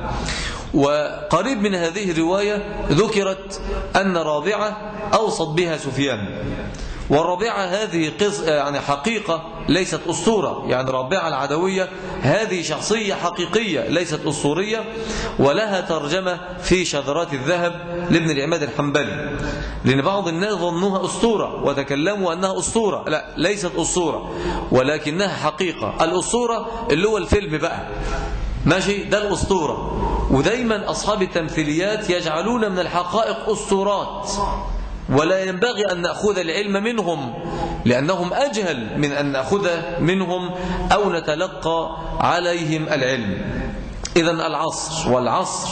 وقريب من هذه الرواية ذكرت أن رابعة أوصت بها سفيان، والرابعة هذه قص... يعني حقيقة ليست أسطورة، يعني رابعة العدوية هذه شخصية حقيقية ليست أسطورية، ولها ترجمة في شذرات الذهب لابن العماد الحنبلي، لأن بعض الناس ظنوها أسطورة وتكلموا أنها أسطورة. لا، ليست أسطورة ولكنها حقيقة. الأسطورة اللي هو الفيلم بقى، ماشي، ده الأسطورة. ودايما أصحاب التمثيليات يجعلون من الحقائق أسطورات، ولا ينبغي أن نأخذ العلم منهم لأنهم أجهل من أن نأخذ منهم أو نتلقى عليهم العلم. إذن العصر، والعصر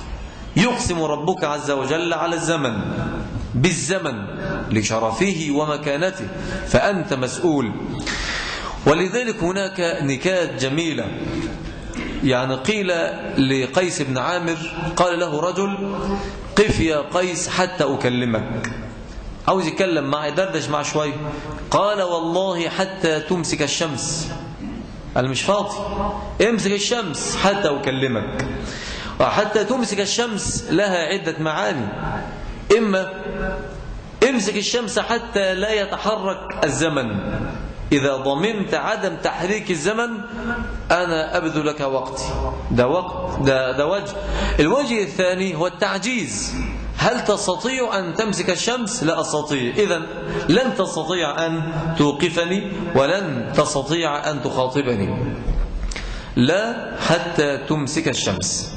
يقسم ربك عز وجل على الزمن بالزمن لشرفه ومكانته، فأنت مسؤول. ولذلك هناك نكات جميلة، يعني قيل لقيس بن عامر قال له رجل قف يا قيس حتى أكلمك، عاوز يتكلم معي دردش معي شوي. قال والله حتى تمسك الشمس. قال مش فاضي، امسك الشمس حتى أكلمك. وحتى تمسك الشمس لها عدة معاني، إما امسك الشمس حتى لا يتحرك الزمن، إذا ضمنت عدم تحريك الزمن أنا أبذل لك وقتي، ده وقت، ده, ده وجه. الوجه الثاني هو التعجيز، هل تستطيع أن تمسك الشمس؟ لا أستطيع، إذن لن تستطيع أن توقفني ولن تستطيع أن تخاطبني. لا، حتى تمسك الشمس.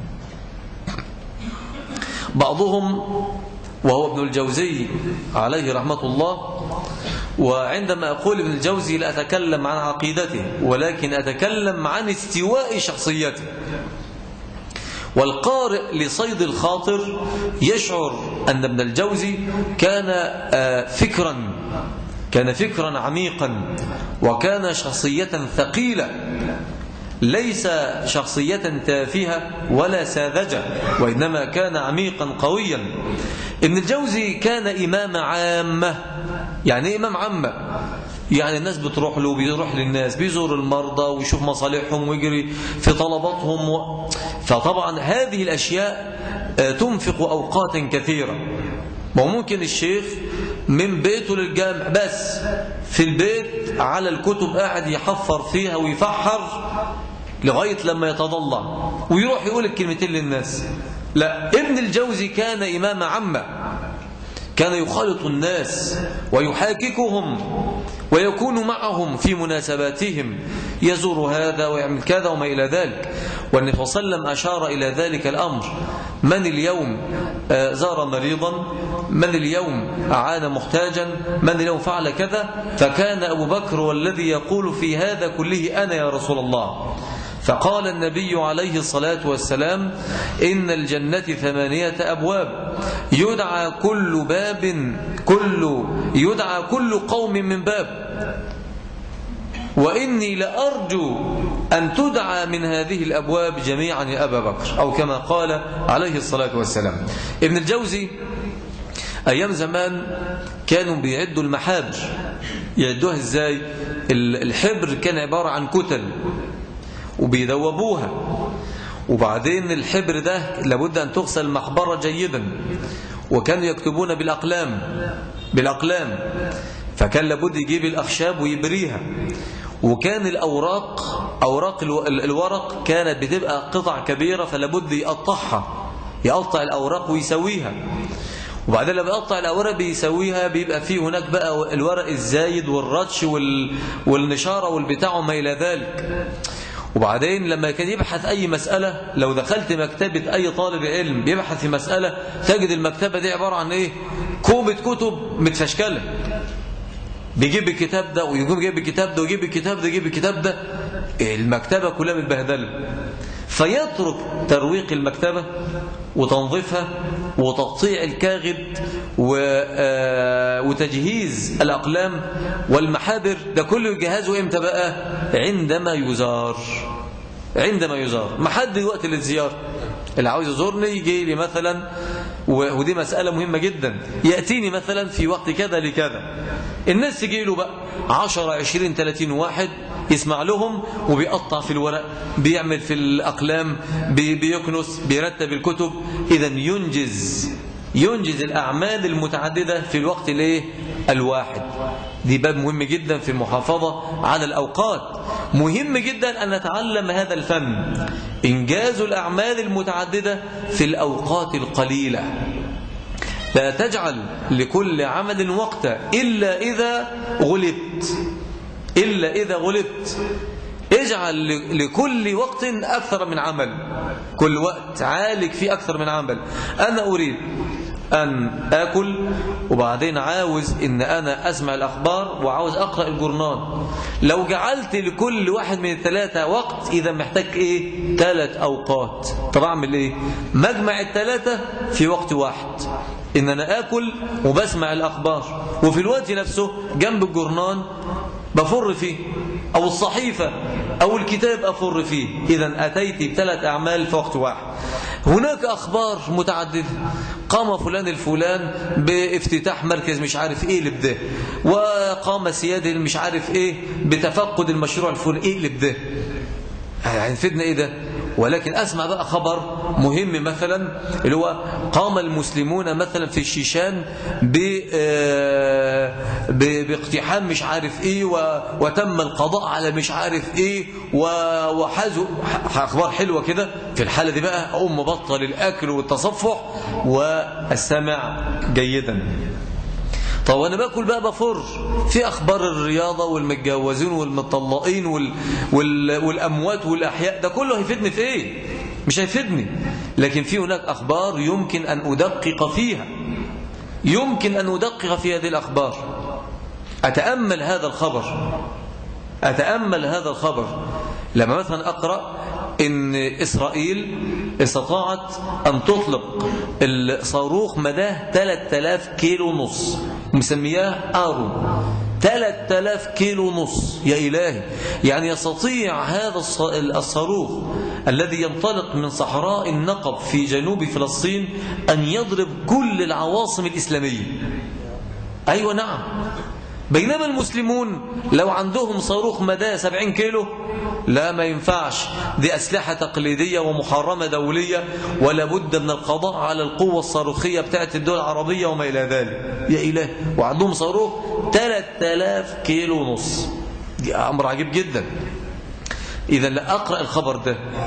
بعضهم وهو ابن الجوزي عليه رحمة الله، وعندما أقول ابن الجوزي لا أتكلم عن عقيدته ولكن أتكلم عن استواء شخصيته. والقارئ لصيد الخاطر يشعر أن ابن الجوزي كان فكرا كان فكرا عميقا، وكان شخصية ثقيلة، ليس شخصية تافهة ولا ساذجة، وإنما كان عميقا قويا. ابن الجوزي كان إمام عامة. يعني إيه إمام عامة؟ يعني الناس بتروح له، بيروح للناس، بيزور المرضى ويشوف مصالحهم ويجري في طلباتهم و... فطبعا هذه الأشياء تنفق أوقات كثيرة. وممكن الشيخ من بيته للجامع، بس في البيت على الكتب قاعد يحفر فيها ويفحر لغاية لما يتضلع ويروح يقول الكلمتين للناس. لا، ابن الجوزي كان إمام عامة، كان يخالط الناس ويحاككهم ويكون معهم في مناسباتهم، يزور هذا ويعمل كذا وما إلى ذلك. والنبي صلى الله عليه وسلم أشار إلى ذلك الأمر: من اليوم زار مريضا، من اليوم أعان محتاجا، من اليوم فعل كذا. فكان أبو بكر والذي يقول في هذا كله: أنا يا رسول الله. فقال النبي عليه الصلاة والسلام: إن الجنة ثمانية أبواب، يدعى كل باب كل يدعى كل قوم من باب، وإني لأرجو أن تدعى من هذه الأبواب جميعا يا أبا بكر، أو كما قال عليه الصلاة والسلام. ابن الجوزي أيام زمان كانوا بيعدوا المحابر. يعدوها إزاي؟ الحبر كان عبارة عن كتل وبيذوبوها، وبعدين الحبر ده لابد أن تغسل مخبرة جيدا، وكانوا يكتبون بالأقلام بالأقلام فكان لابد يجيب الأخشاب ويبريها. وكان الأوراق أوراق الورق كانت بتبقى قطع كبيرة، فلابد يقطعها يقطع الأوراق ويسويها. وبعدين لما يقطع الأوراق بيسويها بيبقى فيه هناك بقى الورق الزايد والرتش والنشارة والبتاع وما إلى ذلك. وبعدين لما كان يبحث أي مسألة، لو دخلت مكتبة أي طالب علم بيبحث في مسألة، تجد المكتبة دي عبارة عن إيه؟ كومة كتب متفشكلة. بيجيب الكتاب ده ويجيب يجيب الكتاب ده ويجيب الكتاب ده ويجيب الكتاب ده، المكتبة كلها متبهدلة. فيترك ترويق المكتبة وتنظيفها وتقطيع الكاغد وتجهيز الأقلام والمحابر، ده كله يجهزه إمتى بقى؟ عندما يزار عندما يزار ما حد وقت للزيارة. اللي عاوز يزورني يجي لي مثلا، ودي مسألة مهمة جدا، يأتيني مثلا في وقت كذا لكذا. الناس يجي له بقى عشرة عشرين ثلاثين واحد، يسمع لهم وبيقطع في الورق، بيعمل في الأقلام، بيكنس، بيرتب الكتب. إذا ينجز ينجز الأعمال المتعددة في الوقت الايه الواحد. دي باب مهم جدا في المحافظة على الأوقات. مهم جدا أن نتعلم هذا الفن، إنجاز الأعمال المتعددة في الأوقات القليلة. لا تجعل لكل عمل وقتا إلا إذا غلبت إلا إذا غلبت اجعل لكل وقت أكثر من عمل، كل وقت عالج فيه أكثر من عمل. أنا أريد أن أكل، وبعدين عاوز إن أنا أسمع الأخبار، وعاوز أقرأ الجورنال. لو جعلت لكل واحد من الثلاثة وقت، إذا محتاج إيه؟ ثلاث أوقات. طب أعمل إيه؟ مجمع الثلاثة في وقت واحد، إن أنا أكل وبسمع الأخبار، وفي الوقت نفسه جنب الجورنال بفر فيه، أو الصحيفة أو الكتاب أفر فيه. إذن أتيت بثلاث أعمال في وقت واحد. هناك أخبار متعددة، قام فلان الفلان بافتتاح مركز مش عارف إيه لبده، وقام سيادة مش عارف إيه بتفقد المشروع الفلاني إيه لبده. هيفيدنا إيه ده؟ ولكن أسمع بقى خبر مهم مثلا، اللي هو قام المسلمون مثلا في الشيشان باقتحام مش عارف ايه، وتم القضاء على مش عارف ايه، وحازوا اخبار حلوه كده. في الحاله دي بقى اقوم مبطل الاكل والتصفح واستمع جيدا. طب وانا باكل بقى بفر في اخبار الرياضه والمتجوزين والمطلقين وال... وال... والاموات والاحياء، ده كله هيفيدني في ايه؟ مش هيفيدني. لكن في هناك اخبار يمكن ان ادقق فيها يمكن ان ادقق في هذه الاخبار. اتامل هذا الخبر اتامل هذا الخبر لما مثلا اقرا ان اسرائيل استطاعت ان تطلق الصاروخ مداه ثلاثة آلاف كيلو ونص، مسمياه آرو. ثلاثة آلاف كيلو ونص يا إلهي! يعني يستطيع هذا الصاروخ الذي ينطلق من صحراء النقب في جنوب فلسطين أن يضرب كل العواصم الإسلامية. أيوة نعم. بينما المسلمون لو عندهم صاروخ مداه سبعين كيلو، لا ما ينفعش، دي أسلحة تقليدية ومحرمة دولية، ولا بد من القضاء على القوة الصاروخية بتاعت الدول العربية وما إلى ذلك. يا إله! وعندهم صاروخ ثلاثة آلاف كيلو ونص. دي أمر عجيب جدا. إذا لا أقرأ الخبر ده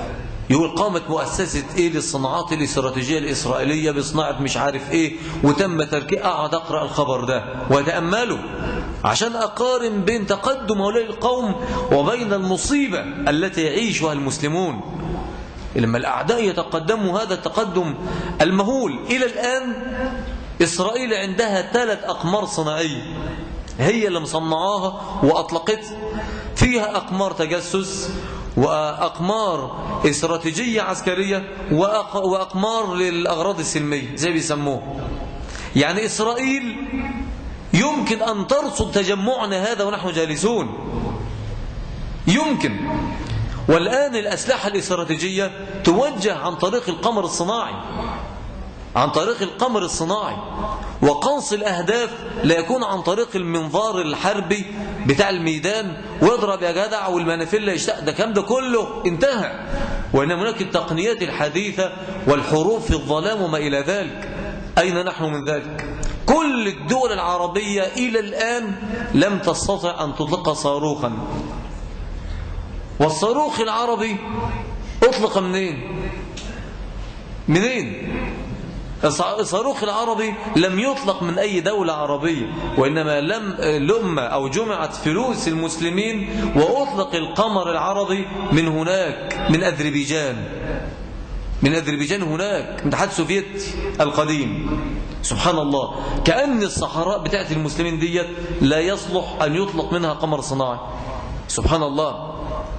يقول قامت مؤسسة ايه للصناعات الاستراتيجية الإسرائيلية بصناعة مش عارف ايه وتم تركيه. اقعد اقرأ الخبر ده واتأمله عشان اقارن بين تقدم هؤلاء القوم وبين المصيبة التي يعيشها المسلمون. لما الأعداء يتقدموا هذا التقدم المهول. إلى الآن إسرائيل عندها ثلاث أقمار صناعية هي اللي مصنعاها وأطلقتها، فيها أقمار تجسس وأقمار استراتيجية عسكرية وأقمار للأغراض السلمية زي بيسموه. يعني إسرائيل يمكن أن ترصد تجمعنا هذا ونحن جالسون، يمكن. والآن الأسلحة الاستراتيجية توجه عن طريق القمر الصناعي، عن طريق القمر الصناعي. وقنص الأهداف لا يكون عن طريق المنظار الحربي بتاع الميدان واضرب يا جدع والمنافلة يشتاق، ده كام ده كله انتهى. وإنما هناك التقنيات الحديثة والحروب في الظلام وما إلى ذلك. أين نحن من ذلك؟ كل الدول العربية إلى الآن لم تستطع أن تطلق صاروخا. والصاروخ العربي أطلق منين؟ منين؟ الصاروخ العربي لم يطلق من أي دولة عربية، وإنما لم لم أو جمعت فلوس المسلمين وأطلق القمر العربي من هناك، من أذربيجان. من أذربيجان هناك، من الاتحاد السوفيتي القديم. سبحان الله، كأن الصحراء بتاعت المسلمين ديت لا يصلح أن يطلق منها قمر صناعي. سبحان الله.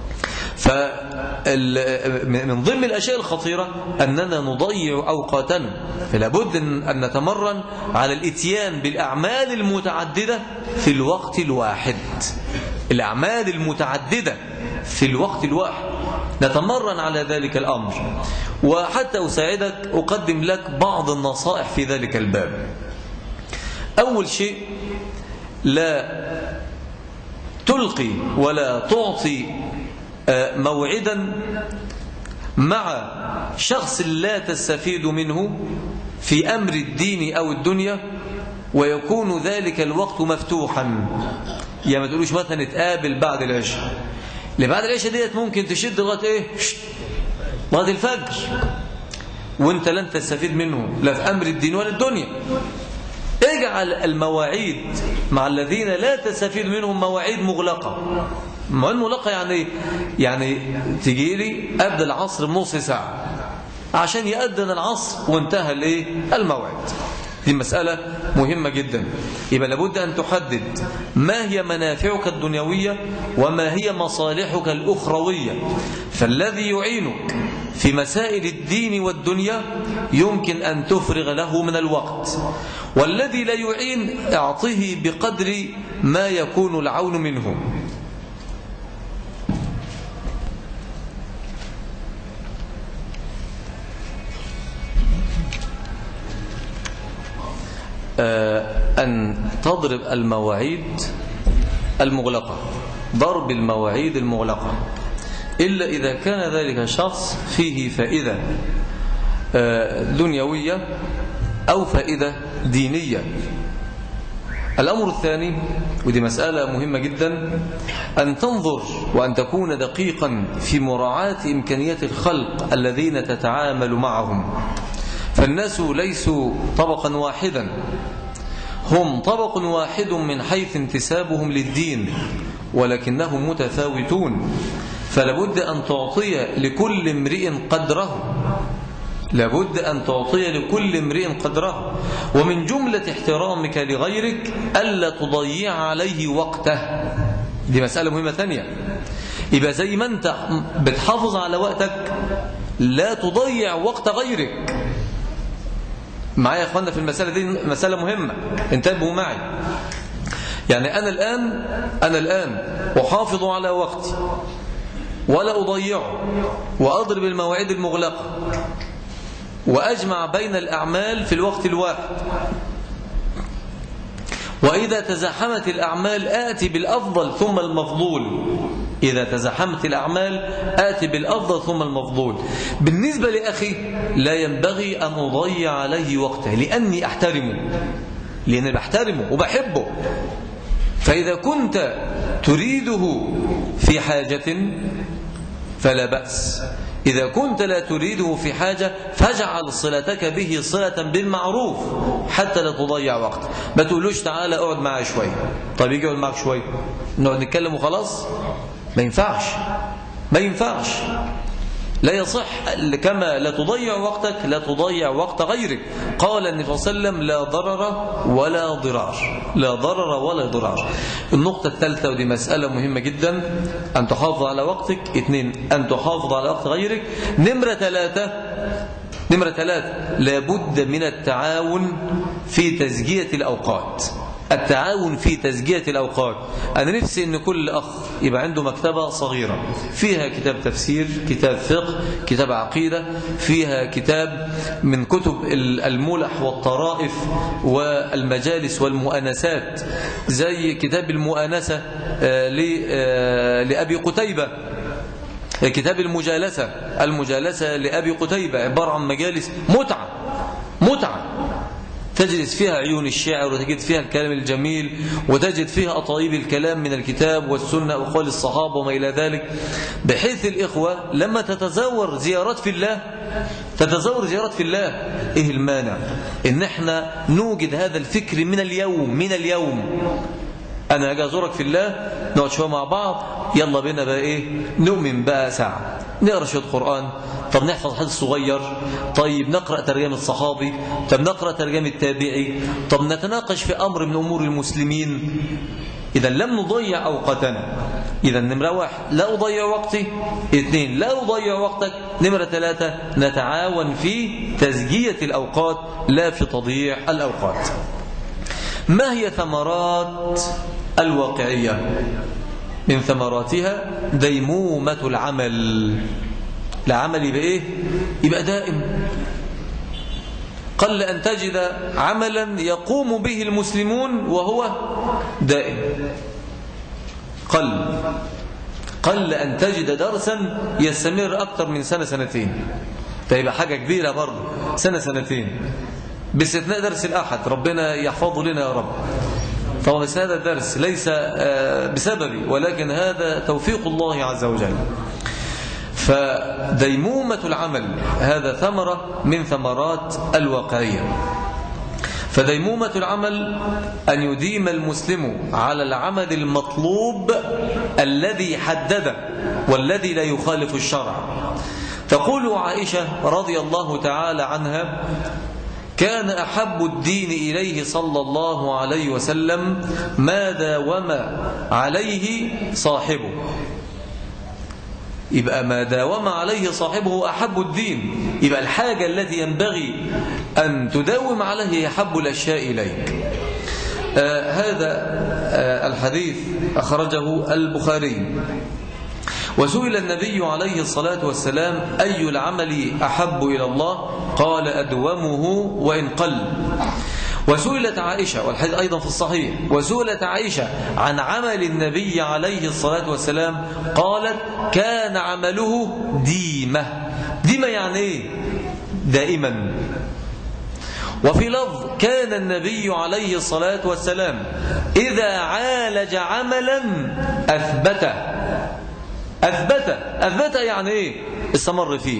فمن ضمن الأشياء الخطيرة أننا نضيع أوقاتنا، فلا بد أن نتمرن على الإتيان بالأعمال المتعددة في الوقت الواحد. الأعمال المتعددة في الوقت الواحد نتمرن على ذلك الأمر. وحتى أساعدك أقدم لك بعض النصائح في ذلك الباب. أول شيء، لا تلقي ولا تعطي موعدا مع شخص لا تستفيد منه في أمر الدين أو الدنيا ويكون ذلك الوقت مفتوحا. يعني ما تقولوش مثلا نتقابل بعد العشاء، اللي بعد العشاء ديت ممكن تشد لغايه ايه؟ لغايه الفجر، وانت لن تستفيد منه لا في أمر الدين ولا الدنيا. اجعل المواعيد مع الذين لا تستفيد منهم مواعيد مغلقة. مواعيد مغلقة يعني يعني تجي لي قبل العصر بنص ساعة عشان يأذن العصر وانتهى الايه؟ الموعد. دي مسألة مهمة جدا. يبقى لابد أن تحدد ما هي منافعك الدنيوية وما هي مصالحك الأخروية. فالذي يعينك في مسائل الدين والدنيا يمكن أن تفرغ له من الوقت، والذي لا يعين اعطه بقدر ما يكون العون منه. أن تضرب المواعيد المغلقة، ضرب المواعيد المغلقة، إلا إذا كان ذلك شخص فيه فائدة دنيوية أو فائدة دينية. الأمر الثاني، ودي مسألة مهمة جدا، أن تنظر وأن تكون دقيقا في مراعاة إمكانيات الخلق الذين تتعامل معهم. فالناس ليسوا طبقا واحدا، هم طبق واحد من حيث انتسابهم للدين، ولكنهم متفاوتون. فلابد أن تعطي لكل امرئ قدره، لابد أن تعطي لكل امرئ قدره. ومن جملة احترامك لغيرك ألا تضيع عليه وقته. دي مسألة مهمة ثانية. يبقى زي ما أنت بتحافظ على وقتك لا تضيع وقت غيرك. معايا يا اخوانا في المسألة دي؟ مسألة مهمة، انتبهوا معي. يعني أنا الآن أنا الآن أحافظ على وقتي ولا أضيعه، وأضرب المواعيد المغلقة، وأجمع بين الأعمال في الوقت الواحد. وإذا تزاحمت الأعمال آتي بالأفضل ثم المفضول. إذا تزاحمت الأعمال آتي بالأفضل ثم المفضول. بالنسبة لأخي لا ينبغي أن أضيع عليه وقته، لأني أحترمه، لأني بحترمه وبحبه. فإذا كنت تريده في حاجة فلا بأس، إذا كنت لا تريده في حاجة فاجعل صلتك به صلة بالمعروف حتى لا تضيع وقت. ما تقولوش تعالى اقعد معايا شوية، طيب يجي يقعد معاك شوية نقعد نتكلم وخلاص؟ ما ينفعش، ما ينفعش، لا يصح. كما لا تضيع وقتك لا تضيع وقت غيرك. قال النبي صلى الله عليه وسلم لا ضرر ولا ضرار، لا ضرر ولا ضرار. النقطة الثالثة ودي مسألة مهمة جدا، أن تحافظ على وقتك. اثنين، أن تحافظ على وقت غيرك. نمرة ثلاثة نمرة ثلاثة لابد من التعاون في تزكية الأوقات. التعاون في تزكية الأوقات. أنا نفسي أن كل أخ يبقى عنده مكتبة صغيرة فيها كتاب تفسير، كتاب فقه، كتاب عقيدة، فيها كتاب من كتب الملح والطرائف والمجالس والمؤانسات، زي كتاب المؤانسة لأبي قتيبة، كتاب المجالسة المجالسة لأبي قتيبة، عبارة عن مجالس متعة متعة تجلس فيها عيون الشعر، وتجد فيها الكلام الجميل، وتجد فيها أطايب الكلام من الكتاب والسنة وقول الصحابة وما إلى ذلك، بحيث الإخوة لما تتزور زيارات في الله تتزور زيارات في الله إيه المانع إن احنا نوجد هذا الفكر من اليوم من اليوم أنا أجي أزورك في الله، نقعد شوية مع بعض، يلا بينا بقى إيه، نؤمن بقى ساعة، نقرأ شوية قرآن، طب نحفظ حديث صغير، طيب نقرأ ترجمة الصحابي، طب نقرأ ترجمة التابعي، طب نتناقش في أمر من أمور المسلمين. إذا لم نضيع أوقاتنا. إذا نمرة واحد لا أضيع وقتي، اثنين لا أضيع وقتك، نمرة ثلاثة نتعاون في تزكية الأوقات لا في تضييع الأوقات. ما هي ثمرات الواقعية؟ من ثمراتها ديمومة العمل. العمل يبقى إيه؟ يبقى دائم. قل أن تجد عملا يقوم به المسلمون وهو دائم. قل قل أن تجد درسا يستمر أكثر من سنة سنتين، فيبقى حاجة كبيرة برضه، سنة سنتين، باستثناء درس الأحد، ربنا يحفظه لنا يا رب. طبعا بس هذا الدرس ليس بسببي، ولكن هذا توفيق الله عز وجل. فديمومة العمل هذا ثمرة من ثمرات الواقعية. فديمومة العمل أن يديم المسلم على العمل المطلوب الذي حدده والذي لا يخالف الشرع. تقول عائشة رضي الله تعالى عنها: كان أحب الدين إليه صلى الله عليه وسلم ما داوم عليه صاحبه. يبقى ما داوم عليه صاحبه أحب الدين، يبقى الحاجة التي ينبغي أن تداوم عليه أحب الأشياء إليك. آه هذا آه الحديث أخرجه البخاري. وسئل النبي عليه الصلاة والسلام: أي العمل أحب إلى الله؟ قال: أدومه وإن قل. وسئلت عائشة، والحديث أيضا في الصحيح، وسئلت عائشة عن عمل النبي عليه الصلاة والسلام، قالت: كان عمله ديمة. ديمة يعني إيه؟ دائما. وفي لفظ: كان النبي عليه الصلاة والسلام إذا عالج عملا أثبته. أثبته أثبته يعني إيه؟ استمر فيه.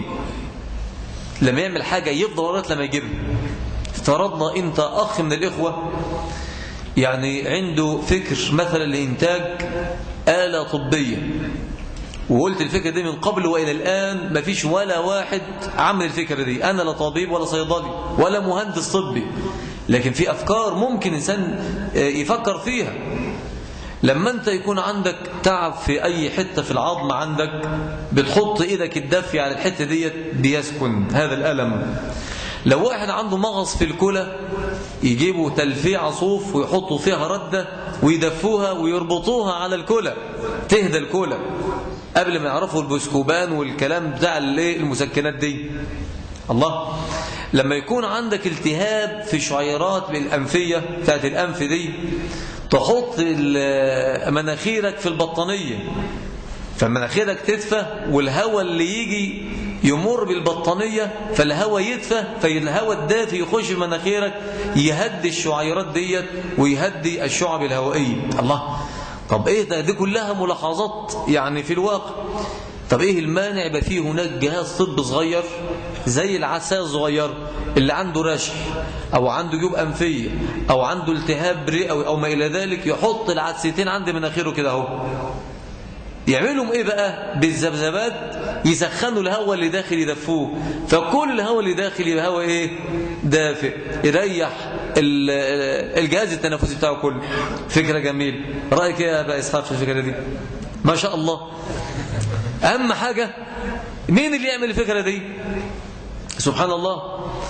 لما يعمل حاجة يفضل وراء لما يجيبها. افترضنا أنت أخ من الإخوة يعني عنده فكر مثلا لإنتاج آلة طبية، وقلت الفكرة دي من قبل وإلى الآن ما فيش ولا واحد عمل الفكرة دي. أنا لا طبيب ولا صيدلي ولا مهندس طبي، لكن في أفكار ممكن إنسان يفكر فيها. لما أنت يكون عندك تعب في أي حتة في العظم عندك، بتحط إيدك الدفي على الحتة ديت بيسكن هذا الألم. لو واحد عنده مغص في الكلى، يجيبوا تلفيع صوف ويحطوا فيها ردة ويدفوها ويربطوها على الكلى تهدى الكلى، قبل ما يعرفوا البسكوبان والكلام بتاع المسكنات دي. الله، لما يكون عندك التهاب في شعيرات بالأنفية بتاعت الأنف دي، تحط مناخيرك في البطانية، فمناخيرك تدفى، والهواء اللي يجي يمر بالبطانية فالهواء يدفى، فالهواء الدافي يخش في مناخيرك يهدي الشعيرات ديت ويهدي الشعب الهوائية. الله، طب ايه ده؟ دي كلها ملاحظات يعني في الواقع. طب إيه المانع يبقى فيه هناك جهاز طب صغير زي العساية الصغير اللي عنده رشح أو عنده جيوب أنفية أو عنده التهاب رئوي أو ما إلى ذلك، يحط العدستين عند مناخيره كده اهو. يعملهم إيه بقى؟ بالذبذبات يسخنوا الهواء اللي داخل يدفوه، فكل الهواء اللي داخل يبقى هواء إيه؟ دافئ، يريح الجهاز التنفسي بتاعه كله. فكرة جميلة. رأيك إيه يا أبا إسحاق في الفكرة دي؟ ما شاء الله. أهم حاجة مين اللي يعمل الفكرة دي؟ سبحان الله.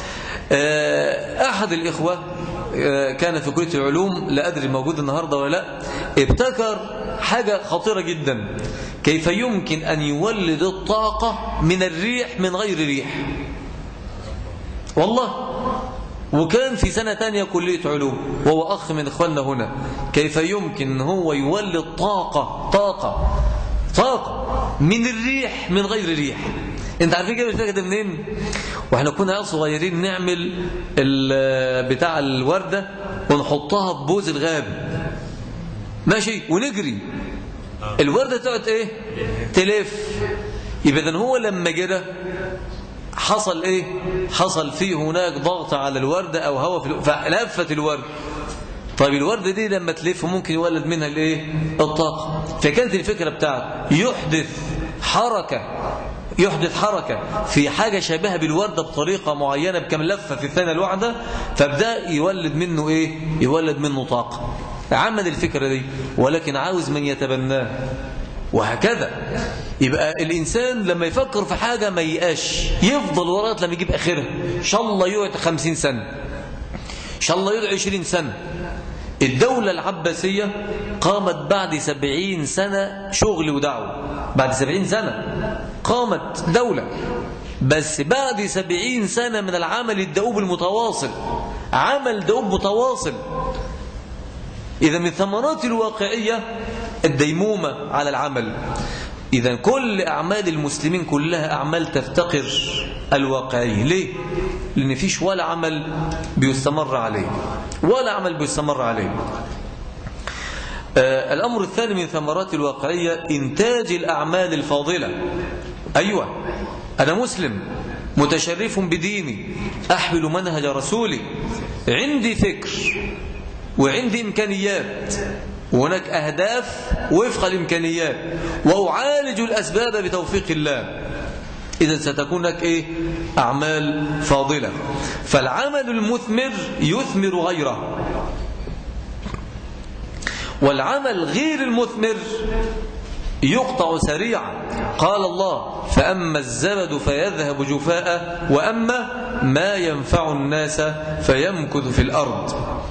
أحد الإخوة كان في كلية العلوم، لا أدري موجود النهاردة ولا لا، ابتكر حاجة خطيرة جدا، كيف يمكن أن يولد الطاقة من الريح من غير ريح. والله. وكان في سنة تانية كلية علوم، وهو أخ من إخواننا هنا. كيف يمكن هو يولد طاقة طاقة طاقة من الريح من غير ريح. انت عارفين كده الفكرة ده منين؟ واحنا كنا صغيرين نعمل بتاع الوردة ونحطها ببوز الغاب، ماشي، ونجري الوردة تقعد ايه؟ تلف. يبقى اذا هو لما جرى حصل ايه؟ حصل فيه هناك ضغط على الوردة او هواء في فلفت الوردة. طيب الوردة دي لما تلف ممكن يولد منها الايه؟ الطاقة. فكانت الفكرة بتاعته يحدث حركة يحدث حركة في حاجة شبيهة بالوردة بطريقة معينة بكم لفة في الثانية الواحدة، فبدأ يولد منه ايه؟ يولد منه طاقة. عمل الفكرة دي، ولكن عاوز من يتبناه، وهكذا. يبقى الإنسان لما يفكر في حاجة ما يقاش، يفضل وراء لما يجيب آخرها. إن شاء الله يقعد خمسين سنة، إن شاء الله يقعد عشرين سنة. الدولة العباسية قامت بعد سبعين سنة شغل ودعوة، بعد سبعين سنة قامت دولة، بس بعد سبعين سنة من العمل الدؤوب المتواصل، عمل دؤوب متواصل. إذا من الثمرات الواقعية الديمومة على العمل. إذا كل أعمال المسلمين كلها أعمال تفتقر الواقعية. ليه؟ لأن فيش ولا عمل بيستمر عليه، ولا عمل بيستمر عليه. آه الأمر الثاني من ثمرات الواقعية إنتاج الأعمال الفاضلة. أيوة، أنا مسلم متشرف بديني، أحمل منهج رسولي، عندي فكر وعندي إمكانيات، وهناك أهداف وفق الإمكانيات، وأعالج الأسباب بتوفيق الله. إذا ستكون لك إيه؟ أعمال فاضلة. فالعمل المثمر يثمر غيره، والعمل غير المثمر يقطع سريعا. قال الله: فأما الزبد فيذهب جفاء وأما ما ينفع الناس فيمكث في الأرض.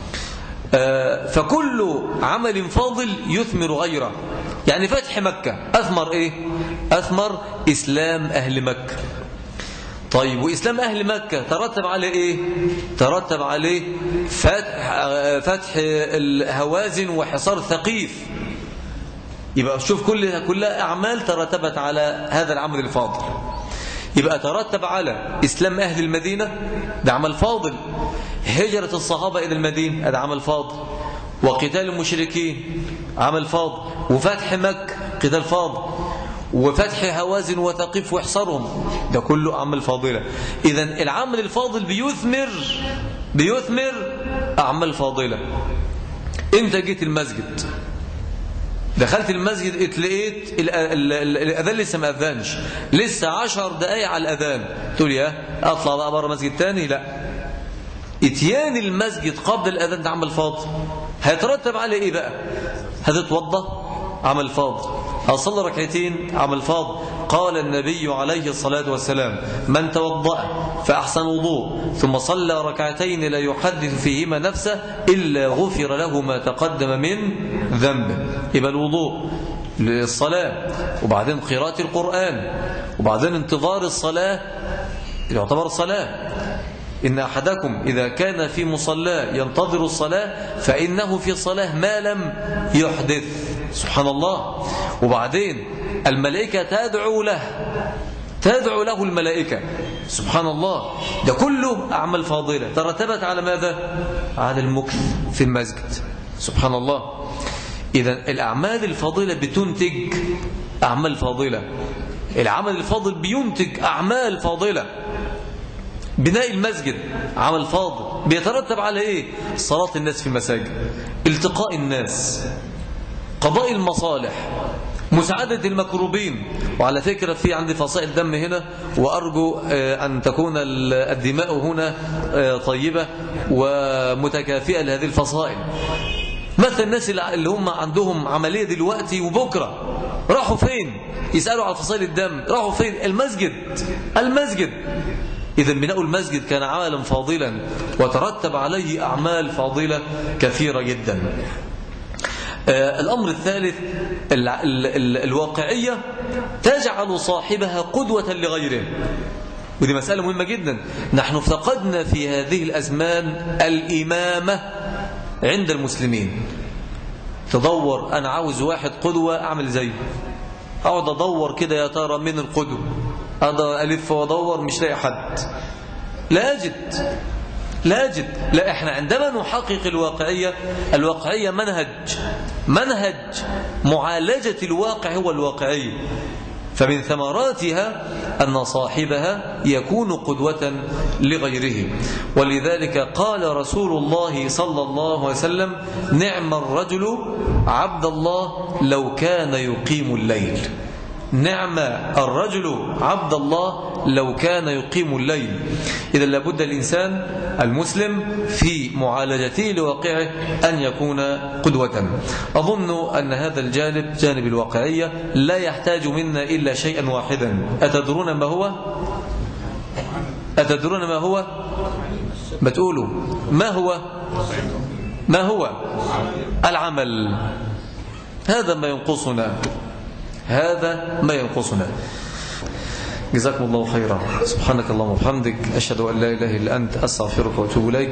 فكل عمل فاضل يثمر غيره. يعني فتح مكة أثمر إيه؟ أثمر إسلام أهل مكة. طيب وإسلام أهل مكة ترتب عليه إيه؟ ترتب عليه فتح, فتح الهوازن وحصار ثقيف. يبقى شوف كل كلها أعمال ترتبت على هذا العمل الفاضل. يبقى ترتب على إسلام أهل المدينة، ده عمل فاضل. هجرة الصحابة إلى المدينة، ده عمل فاضل. وقتال المشركين عمل فاضل. وفتح مكة قتال فاضل. وفتح هوازن وثقيف وحصرهم، ده كله أعمال فاضلة. إذن العمل الفاضل بيثمر بيثمر أعمال فاضلة. أنت جيت المسجد، دخلت المسجد اتلقيت الأذان لسه ما أذانش، لسه عشر دقايق على الأذان، تقول يا أطلع بقى بره مسجد تاني؟ لا، اتيان المسجد قبل الأذان ده عمل فاضل. هيترتب عليه إيه بقى؟ هتتوضى، عمل فاضل. هصلي ركعتين، عمل فاضل. قال النبي عليه الصلاة والسلام: من توضأ فأحسن وضوء ثم صلى ركعتين لا يحدث فيهما نفسه إلا غفر له ما تقدم من ذنبه. يبقى الوضوء للصلاة، وبعدين قراءة القرآن، وبعدين انتظار الصلاة يعتبر صلاة. إن أحدكم إذا كان في مصلاه ينتظر الصلاة فإنه في صلاة ما لم يحدث. سبحان الله. وبعدين الملائكة تدعو له، تدعو له الملائكة. سبحان الله. ده كله أعمال فاضلة ترتبت على ماذا؟ على المكث في المسجد. سبحان الله. إذا الأعمال الفاضلة بتنتج أعمال فاضلة. العمل الفاضل بينتج أعمال فاضلة. بناء المسجد عمل فاضل بيترتب على إيه؟ صلاة الناس في المساجد، التقاء الناس، قضاء المصالح، مساعدة المكروبين. وعلى فكرة في عندي فصائل دم هنا، وأرجو أن تكون الدماء هنا طيبة ومتكافئة لهذه الفصائل. مثل الناس اللي هم عندهم عملية دلوقتي وبكرة راحوا فين؟ يسألوا على فصائل الدم، راحوا فين؟ المسجد. المسجد إذا بناء المسجد كان عملا فاضلا وترتب عليه أعمال فاضلة كثيرة جدا. آه الأمر الثالث ال ال ال الواقعية تجعل صاحبها قدوة لغيره، ودي مسألة مهمة جدا. نحن فقدنا في هذه الأزمان الإمامة عند المسلمين. تدور أنا عاوز واحد قدوة أعمل زيه، أقعد أدور كده يا ترى من القدوة، أقعد ألف وأدور مش لاقي حد، لا أجد لا أجد لا إحنا عندما نحقق الواقعية، الواقعية منهج منهج معالجة الواقع هو الواقعية، فمن ثمراتها أن صاحبها يكون قدوة لغيره. ولذلك قال رسول الله صلى الله عليه وسلم: نعم الرجل عبد الله لو كان يقيم الليل. نعم الرجل عبد الله لو كان يقيم الليل. إذا لابد الإنسان المسلم في معالجته لواقعه أن يكون قدوة. أظن أن هذا الجانب جانب الواقعية لا يحتاج منا إلا شيئا واحدا. أتدرون ما هو؟ أتدرون ما هو؟ بتقولوا ما هو؟ ما هو؟ العمل. هذا ما ينقصنا، هذا ما ينقصنا. جزاكم الله خيرا. سبحانك اللهم وبحمدك، أشهد أن لا إله إلا أنت، أستغفرك وأتوب إليك.